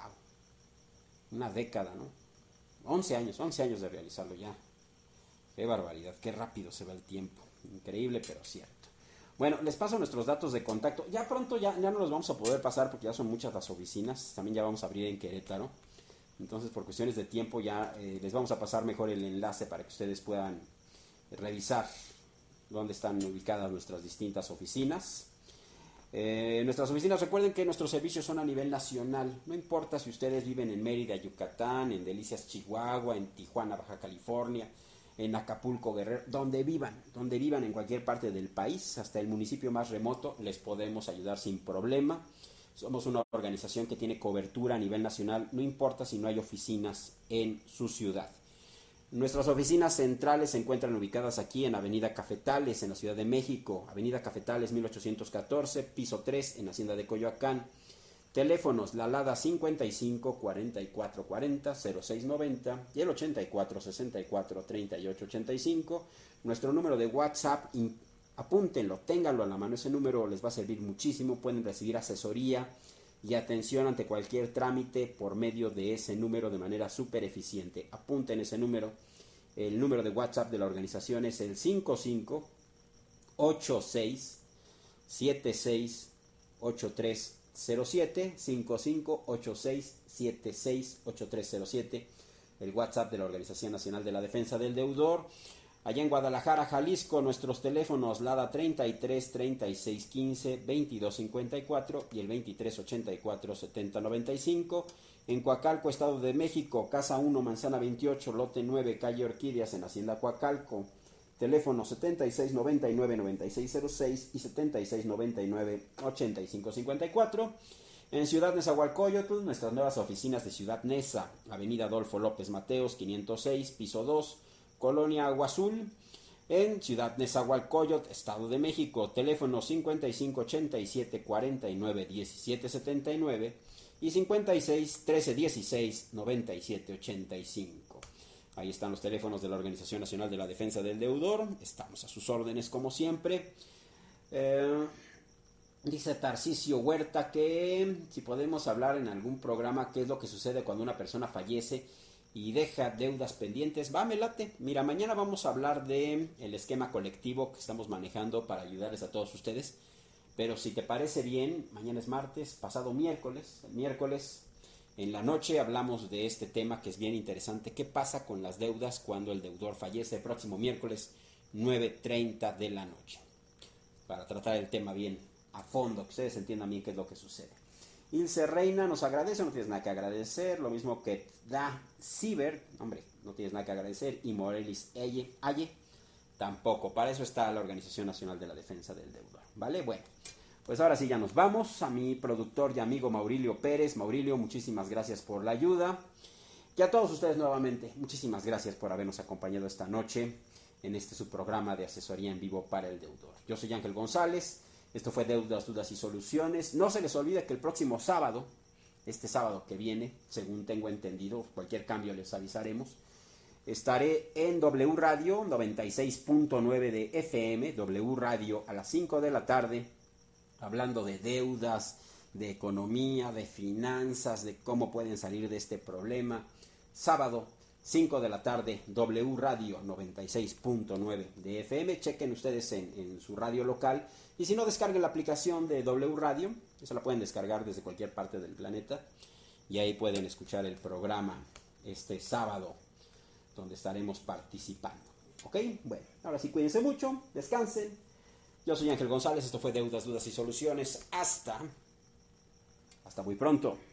Una década, ¿no? 11 años de realizarlo ya. ¡Qué barbaridad! ¡Qué rápido se va el tiempo! Increíble, pero cierto. Bueno, les paso nuestros datos de contacto. Ya pronto ya no los vamos a poder pasar porque ya son muchas las oficinas. También ya vamos a abrir en Querétaro. Entonces, por cuestiones de tiempo ya les vamos a pasar mejor el enlace para que ustedes puedan revisar dónde están ubicadas nuestras distintas oficinas. Nuestras oficinas, recuerden que nuestros servicios son a nivel nacional. No importa si ustedes viven en Mérida, Yucatán, en Delicias, Chihuahua, en Tijuana, Baja California, en Acapulco, Guerrero, donde vivan en cualquier parte del país, hasta el municipio más remoto, les podemos ayudar sin problema. Somos una organización que tiene cobertura a nivel nacional, no importa si no hay oficinas en su ciudad. Nuestras oficinas centrales se encuentran ubicadas aquí en Avenida Cafetales, en la Ciudad de México, Avenida Cafetales 1814, piso 3, en Hacienda de Coyoacán. Teléfonos, la alada 55 44 40 06 90 y el 84 64 38 85. Nuestro número de WhatsApp, apúntenlo, ténganlo a la mano, ese número les va a servir muchísimo. Pueden recibir asesoría y atención ante cualquier trámite por medio de ese número de manera súper eficiente. Apunten ese número. El número de WhatsApp de la organización es el 55 86 76 83 07 55 86 76 8307, el WhatsApp de la Organización Nacional de la Defensa del Deudor. Allá en Guadalajara, Jalisco, nuestros teléfonos, LADA 33 36 15 22 54 y el 23 84 70 95. En Coacalco, Estado de México, Casa 1, Manzana 28, Lote 9, Calle Orquídeas, en Hacienda Coacalco. Teléfono 76 99 96 06 y 76 99 85 54. En Ciudad Nezahualcóyotl, nuestras nuevas oficinas de Ciudad Neza, Avenida Adolfo López Mateos, 506, piso 2, Colonia Agua Azul. En Ciudad Nezahualcóyotl, Estado de México, teléfono 5587-491779 y 56-1316-9785. Ahí están los teléfonos de la Organización Nacional de la Defensa del Deudor. Estamos a sus órdenes como siempre. Dice Tarcisio Huerta que si podemos hablar en algún programa qué es lo que sucede cuando una persona fallece y deja deudas pendientes. Va, me late. Mira, mañana vamos a hablar de el esquema colectivo que estamos manejando para ayudarles a todos ustedes. Pero si te parece bien, mañana es martes, pasado miércoles. El miércoles en la noche hablamos de este tema que es bien interesante. ¿Qué pasa con las deudas cuando el deudor fallece? El próximo miércoles, 9:30 de la noche. Para tratar el tema bien a fondo, que ustedes entiendan bien qué es lo que sucede. Ilse Reina nos agradece, no tienes nada que agradecer. Lo mismo que Da Ciber, hombre, no tienes nada que agradecer. Y Morelis Aye, tampoco. Para eso está la Organización Nacional de la Defensa del Deudor. ¿Vale? Bueno, pues ahora sí ya nos vamos. A mi productor y amigo Maurilio Pérez. Maurilio, muchísimas gracias por la ayuda. Y a todos ustedes nuevamente, muchísimas gracias por habernos acompañado esta noche en este su programa de asesoría en vivo para el deudor. Yo soy Ángel González. Esto fue Deudas, Dudas y Soluciones. No se les olvide que el próximo sábado, este sábado que viene, según tengo entendido, cualquier cambio les avisaremos, estaré en W Radio 96.9 de FM, W Radio a las 5 de la tarde, hablando de deudas, de economía, de finanzas, de cómo pueden salir de este problema. Sábado, 5 de la tarde, W Radio 96.9 de FM. Chequen ustedes en su radio local. Y si no, descarguen la aplicación de W Radio. Esa la pueden descargar desde cualquier parte del planeta. Y ahí pueden escuchar el programa este sábado, donde estaremos participando. ¿Ok? Bueno, ahora sí, cuídense mucho, descansen. Yo soy Ángel González. Esto fue Deudas, Dudas y Soluciones. Hasta muy pronto.